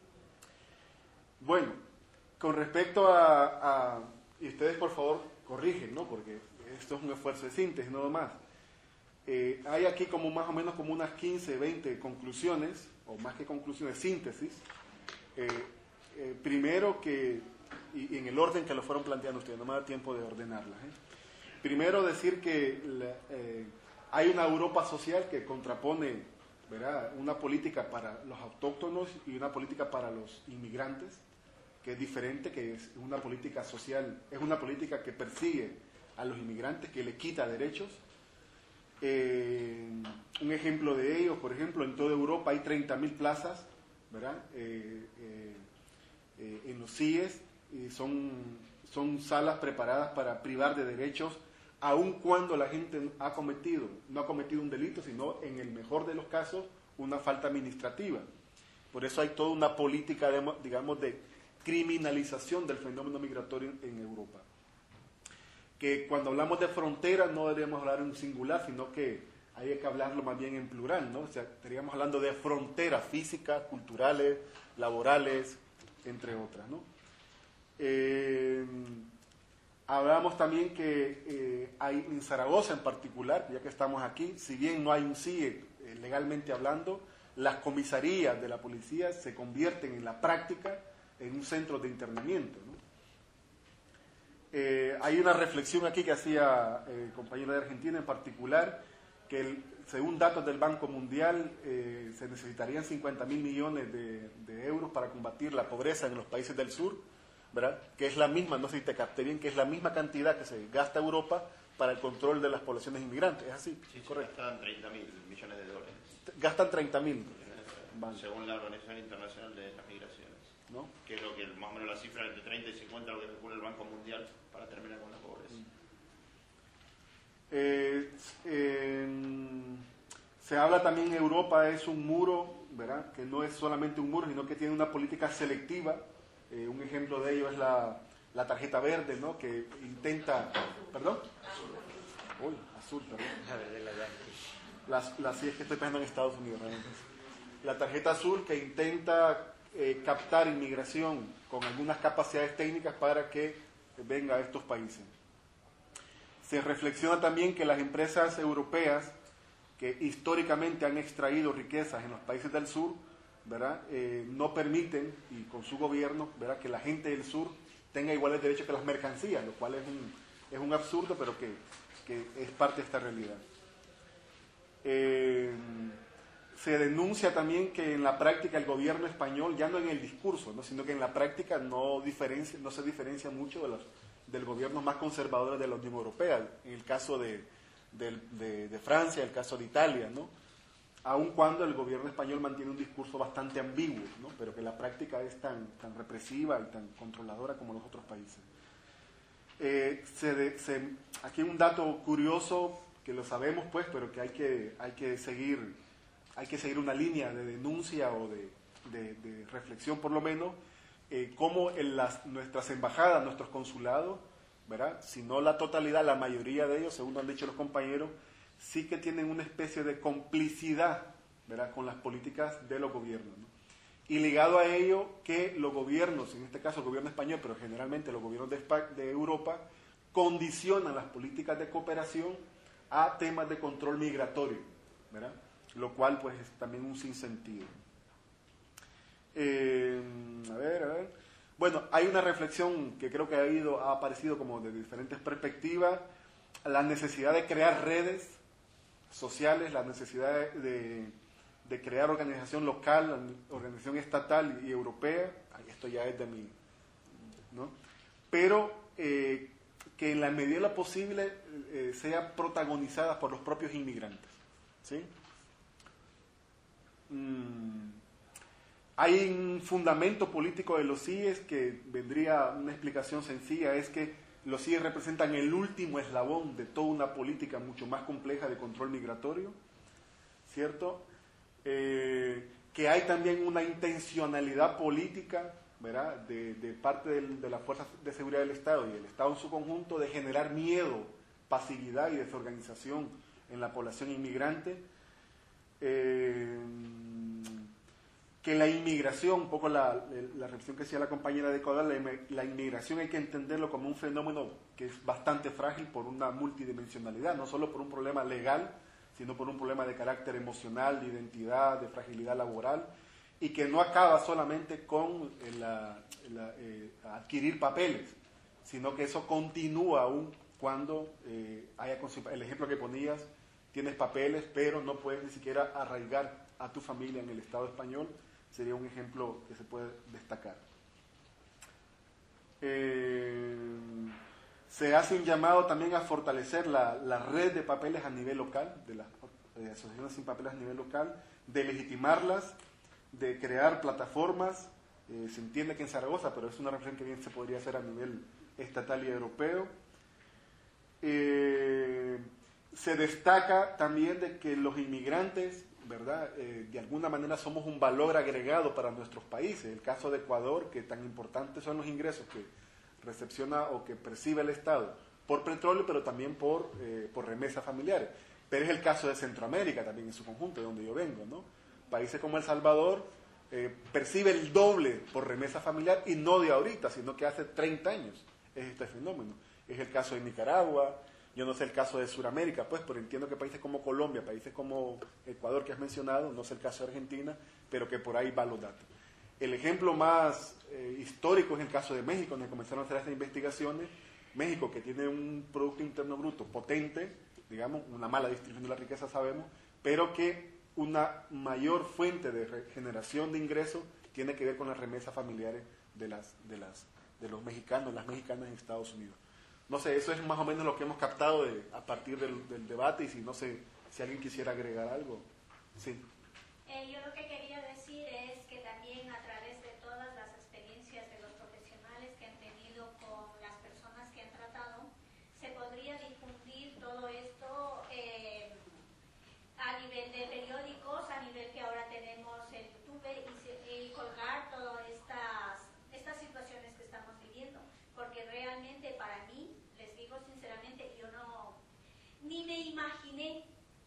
Bueno, con respecto a, a... y ustedes por favor corrigen, ¿no? Porque esto es un esfuerzo de síntesis, no más. Eh, hay aquí como más o menos como unas quince, veinte conclusiones, o más que conclusiones, síntesis. Eh, eh, primero que, y, y en el orden que lo fueron planteando ustedes, no me da tiempo de ordenarlas, ¿eh? Primero decir que la, eh, hay una Europa social que contrapone, ¿verdad?, una política para los autóctonos y una política para los inmigrantes, que es diferente, que es una política social, es una política que persigue a los inmigrantes, que le quita derechos. Eh, un ejemplo de ello, por ejemplo, en toda Europa hay treinta mil plazas, ¿verdad?, eh, eh, eh, en los C I E S, y son, son salas preparadas para privar de derechos, aun cuando la gente ha cometido, no ha cometido un delito, sino en el mejor de los casos, una falta administrativa. Por eso hay toda una política, de, digamos, de criminalización del fenómeno migratorio en Europa. Que cuando hablamos de fronteras no deberíamos hablar en singular, sino que hay que hablarlo más bien en plural, ¿no? O sea, estaríamos hablando de fronteras físicas, culturales, laborales, entre otras, ¿no? Eh, hablamos también que eh, hay en Zaragoza en particular, ya que estamos aquí, si bien no hay un C I E eh, legalmente hablando, las comisarías de la policía se convierten en la práctica en un centro de internamiento, ¿no? Eh, hay una reflexión aquí que hacía el eh, compañero de Argentina en particular, que el, según datos del Banco Mundial eh, se necesitarían cincuenta mil millones de, de euros para combatir la pobreza en los países del sur, ¿verdad?, que es la misma, no sé si te capté bien, que es la misma cantidad que se gasta Europa para el control de las poblaciones inmigrantes. ¿Es así? Sí, correcto. Gastan treinta mil millones de dólares. Gastan treinta mil. Vale. Según la Organización Internacional de las Migraciones, ¿no?, que es lo que más o menos la cifra entre treinta y cincuenta lo que calcula el Banco Mundial para terminar con la pobreza. Eh, eh, se habla también en Europa es un muro, ¿verdad?, que no es solamente un muro, sino que tiene una política selectiva. Eh, un ejemplo de ello es la, la tarjeta verde, ¿no?, que intenta... ¿Perdón? Uy, azul, perdón. La, la, sí, es que estoy pensando en Estados Unidos, realmente. La tarjeta azul que intenta eh, captar inmigración con algunas capacidades técnicas para que venga a estos países. Se reflexiona también que las empresas europeas que históricamente han extraído riquezas en los países del sur, ¿verdad?, eh, no permiten, y con su gobierno, ¿verdad?, que la gente del sur tenga iguales derechos que las mercancías, lo cual es un, es un absurdo, pero que, que es parte de esta realidad. Eh, se denuncia también que en la práctica el gobierno español, ya no en el discurso, ¿no?, sino que en la práctica no, diferencia, no se diferencia mucho de los, del gobierno más conservador de la Unión Europea, en el caso de, de, de, de Francia, en el caso de Italia, ¿no?, aun cuando el gobierno español mantiene un discurso bastante ambiguo, ¿no?, pero que la práctica es tan, tan represiva y tan controladora como los otros países. Eh, se de, se, aquí un dato curioso, que lo sabemos pues, pero que hay que, hay que seguir, hay que seguir una línea de denuncia o de, de, de reflexión por lo menos, eh, cómo en las, nuestras embajadas, nuestros consulados, ¿verdad?, si no la totalidad, la mayoría de ellos, según han dicho los compañeros, sí que tienen una especie de complicidad, ¿verdad?, con las políticas de los gobiernos, ¿no? Y ligado a ello, que los gobiernos, en este caso el gobierno español, pero generalmente los gobiernos de, España, de Europa, condicionan las políticas de cooperación a temas de control migratorio, ¿verdad?, lo cual pues es también un sinsentido. Eh, a ver, a ver. Bueno, hay una reflexión que creo que ha, ido, ha aparecido como de diferentes perspectivas, la necesidad de crear redes sociales, la necesidad de, de crear organización local, organización estatal y europea. Esto ya es de mi, ¿no? Pero eh, que en la medida de lo posible eh, sea protagonizada por los propios inmigrantes, ¿sí? Mm. Hay un fundamento político de los C I E S que vendría una explicación sencilla, es que los C I E S representan el último eslabón de toda una política mucho más compleja de control migratorio, ¿cierto? Eh, que hay también una intencionalidad política, ¿verdad?, de, de parte del, de las fuerzas de seguridad del Estado y del Estado en su conjunto de generar miedo, pasividad y desorganización en la población inmigrante. Eh, que la inmigración, un poco la, la reflexión que hacía la compañera de Ecuador, la, la inmigración hay que entenderlo como un fenómeno que es bastante frágil por una multidimensionalidad, no solo por un problema legal, sino por un problema de carácter emocional, de identidad, de fragilidad laboral, y que no acaba solamente con la, la, eh, adquirir papeles, sino que eso continúa aún cuando eh, haya, el ejemplo que ponías, tienes papeles, pero no puedes ni siquiera arraigar a tu familia en el Estado español, sería un ejemplo que se puede destacar. Eh, se hace un llamado también a fortalecer la, la red de papeles a nivel local, de las eh, asociaciones sin papeles a nivel local, de legitimarlas, de crear plataformas. Eh, se entiende que en Zaragoza, pero es una reflexión que bien se podría hacer a nivel estatal y europeo. Eh, se destaca también de que los inmigrantes, ¿verdad?, Eh, de alguna manera somos un valor agregado para nuestros países. El caso de Ecuador, que tan importantes son los ingresos que recepciona o que percibe el Estado por petróleo, pero también por, eh, por remesas familiares. Pero es el caso de Centroamérica también en su conjunto, de donde yo vengo, ¿no? Países como El Salvador eh, percibe el doble por remesa familiar, y no de ahorita, sino que hace treinta años es este fenómeno. Es el caso de Nicaragua. Yo no sé el caso de Sudamérica, pues, pero entiendo que países como Colombia, países como Ecuador que has mencionado, no sé el caso de Argentina, pero que por ahí van los datos. El ejemplo más eh, histórico es el caso de México, donde comenzaron a hacer estas investigaciones. México, que tiene un Producto Interno Bruto potente, digamos, una mala distribución de la riqueza sabemos, pero que una mayor fuente de generación de ingresos tiene que ver con las remesas familiares de, las, de, las, de los mexicanos, las mexicanas en Estados Unidos. No sé, eso es más o menos lo que hemos captado de, a partir del, del debate, y si no sé si alguien quisiera agregar algo. Sí. Eh, yo lo que quería decir es que también a través de todas las experiencias de los profesionales que han tenido con las personas que han tratado, se podría difundir todo esto eh, a nivel de periódicos, a nivel que ahora tenemos en YouTube, y, y colgar todas estas, estas situaciones que estamos viviendo. Porque realmente para mí, les digo sinceramente, yo no, ni me imaginé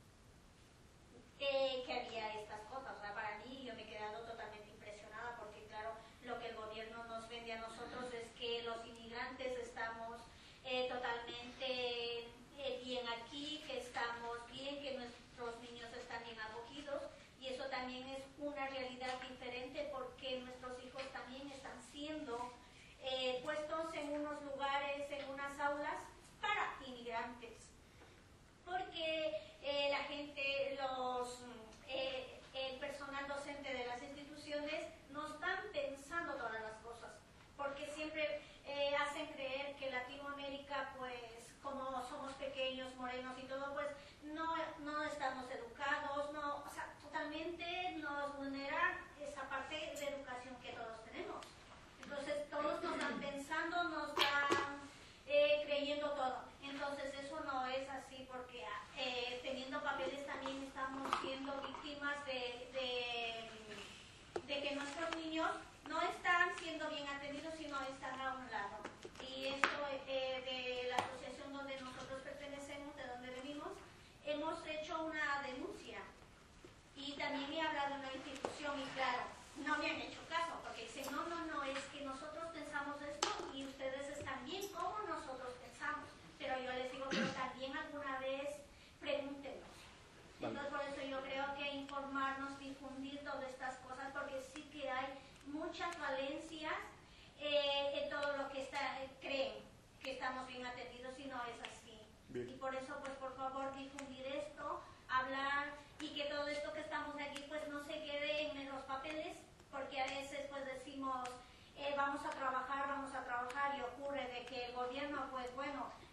eh, que había estas cosas. O sea, para mí yo me he quedado totalmente impresionada, porque claro, lo que el gobierno nos vende a nosotros es que los inmigrantes estamos eh, totalmente eh, bien aquí, que estamos bien, que nuestros niños están bien acogidos, y eso también es una realidad diferente, porque nuestros hijos también están siendo Eh, puestos en unos lugares, en unas aulas para inmigrantes, porque eh, la gente, los eh, el personal docente de las instituciones no están pensando todas las cosas, porque siempre eh, hacen creer que Latinoamérica, pues como somos pequeños, morenos y todo, pues no, no estamos educados, no, o sea, totalmente nos vulneran esa parte de educación que todos tenemos. Entonces todos nos están pensando, nos están eh, creyendo todo. Entonces eso no es así, porque eh, teniendo papeles también estamos siendo víctimas de, de, de que nuestros niños no están siendo bien atendidos, sino están a un lado. Y esto eh, de la asociación donde nosotros pertenecemos, de donde venimos, hemos hecho una denuncia. Y también he hablado de una institución, y claro, no me han hecho caso, porque dicen, no, no, no, es que nosotros pensamos esto y ustedes están bien como nosotros pensamos. Pero yo les digo, pero también alguna vez pregúntenos. Entonces, por eso yo creo que informarnos, difundir todas estas cosas, porque sí que hay muchas falencias eh, en todo lo que está, eh, creen que estamos bien atendidos, y no es así. Bien. Y por eso, pues, por favor, difundir esto, hablar, y que todo esto que estamos aquí, pues, no se quede en los papeles, porque a veces, pues, decimos, eh, vamos a trabajar, vamos a trabajar, y ocurre de que el gobierno, pues, bueno,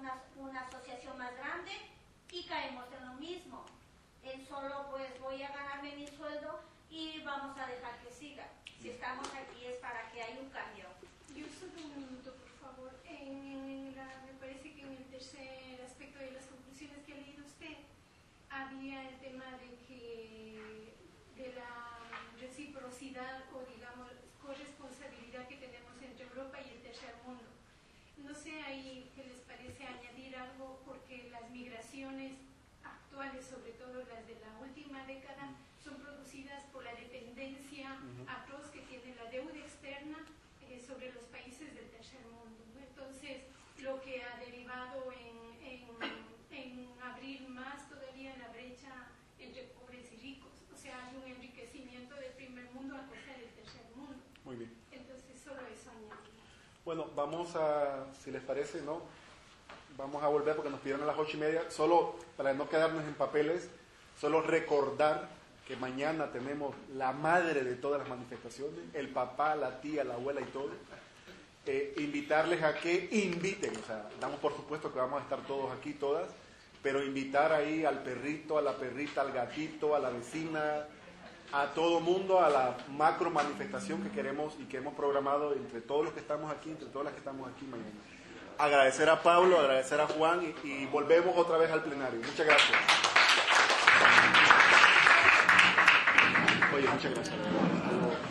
una, una asociación más grande y caemos en lo mismo. En solo pues voy a ganarme mi sueldo y vamos a dejar que siga. Si estamos aquí es para que haya un cambio. Yo solo un minuto, por favor. En la, me parece que en el tercer aspecto de las conclusiones que ha leído usted había el tema de que de la reciprocidad o digamos corresponsabilidad que tenemos entre Europa y el tercer mundo. No sé ahí qué les parece añadir algo, porque las migraciones actuales, sobre todo las de la última década, son producidas por la dependencia atroz que tiene la deuda externa eh, sobre los países del tercer mundo, ¿no? Entonces, lo que ha derivado en, en, en abrir más todavía la brecha entre pobres y ricos. O sea, hay un enriquecimiento del primer mundo a costa del tercer mundo. Muy bien. Entonces, solo eso añadir. Bueno, vamos a, si les parece, ¿no? Vamos a volver porque nos pidieron a las ocho y media. Solo para no quedarnos en papeles, solo recordar que mañana tenemos la madre de todas las manifestaciones, el papá, la tía, la abuela y todo. Eh, invitarles a que inviten, o sea, damos por supuesto que vamos a estar todos aquí, todas, pero invitar ahí al perrito, a la perrita, al gatito, a la vecina, a todo mundo a la macro manifestación que queremos y que hemos programado entre todos los que estamos aquí, entre todas las que estamos aquí mañana. Agradecer a Pablo, agradecer a Juan y, y volvemos otra vez al plenario. Muchas gracias. Oye, muchas gracias.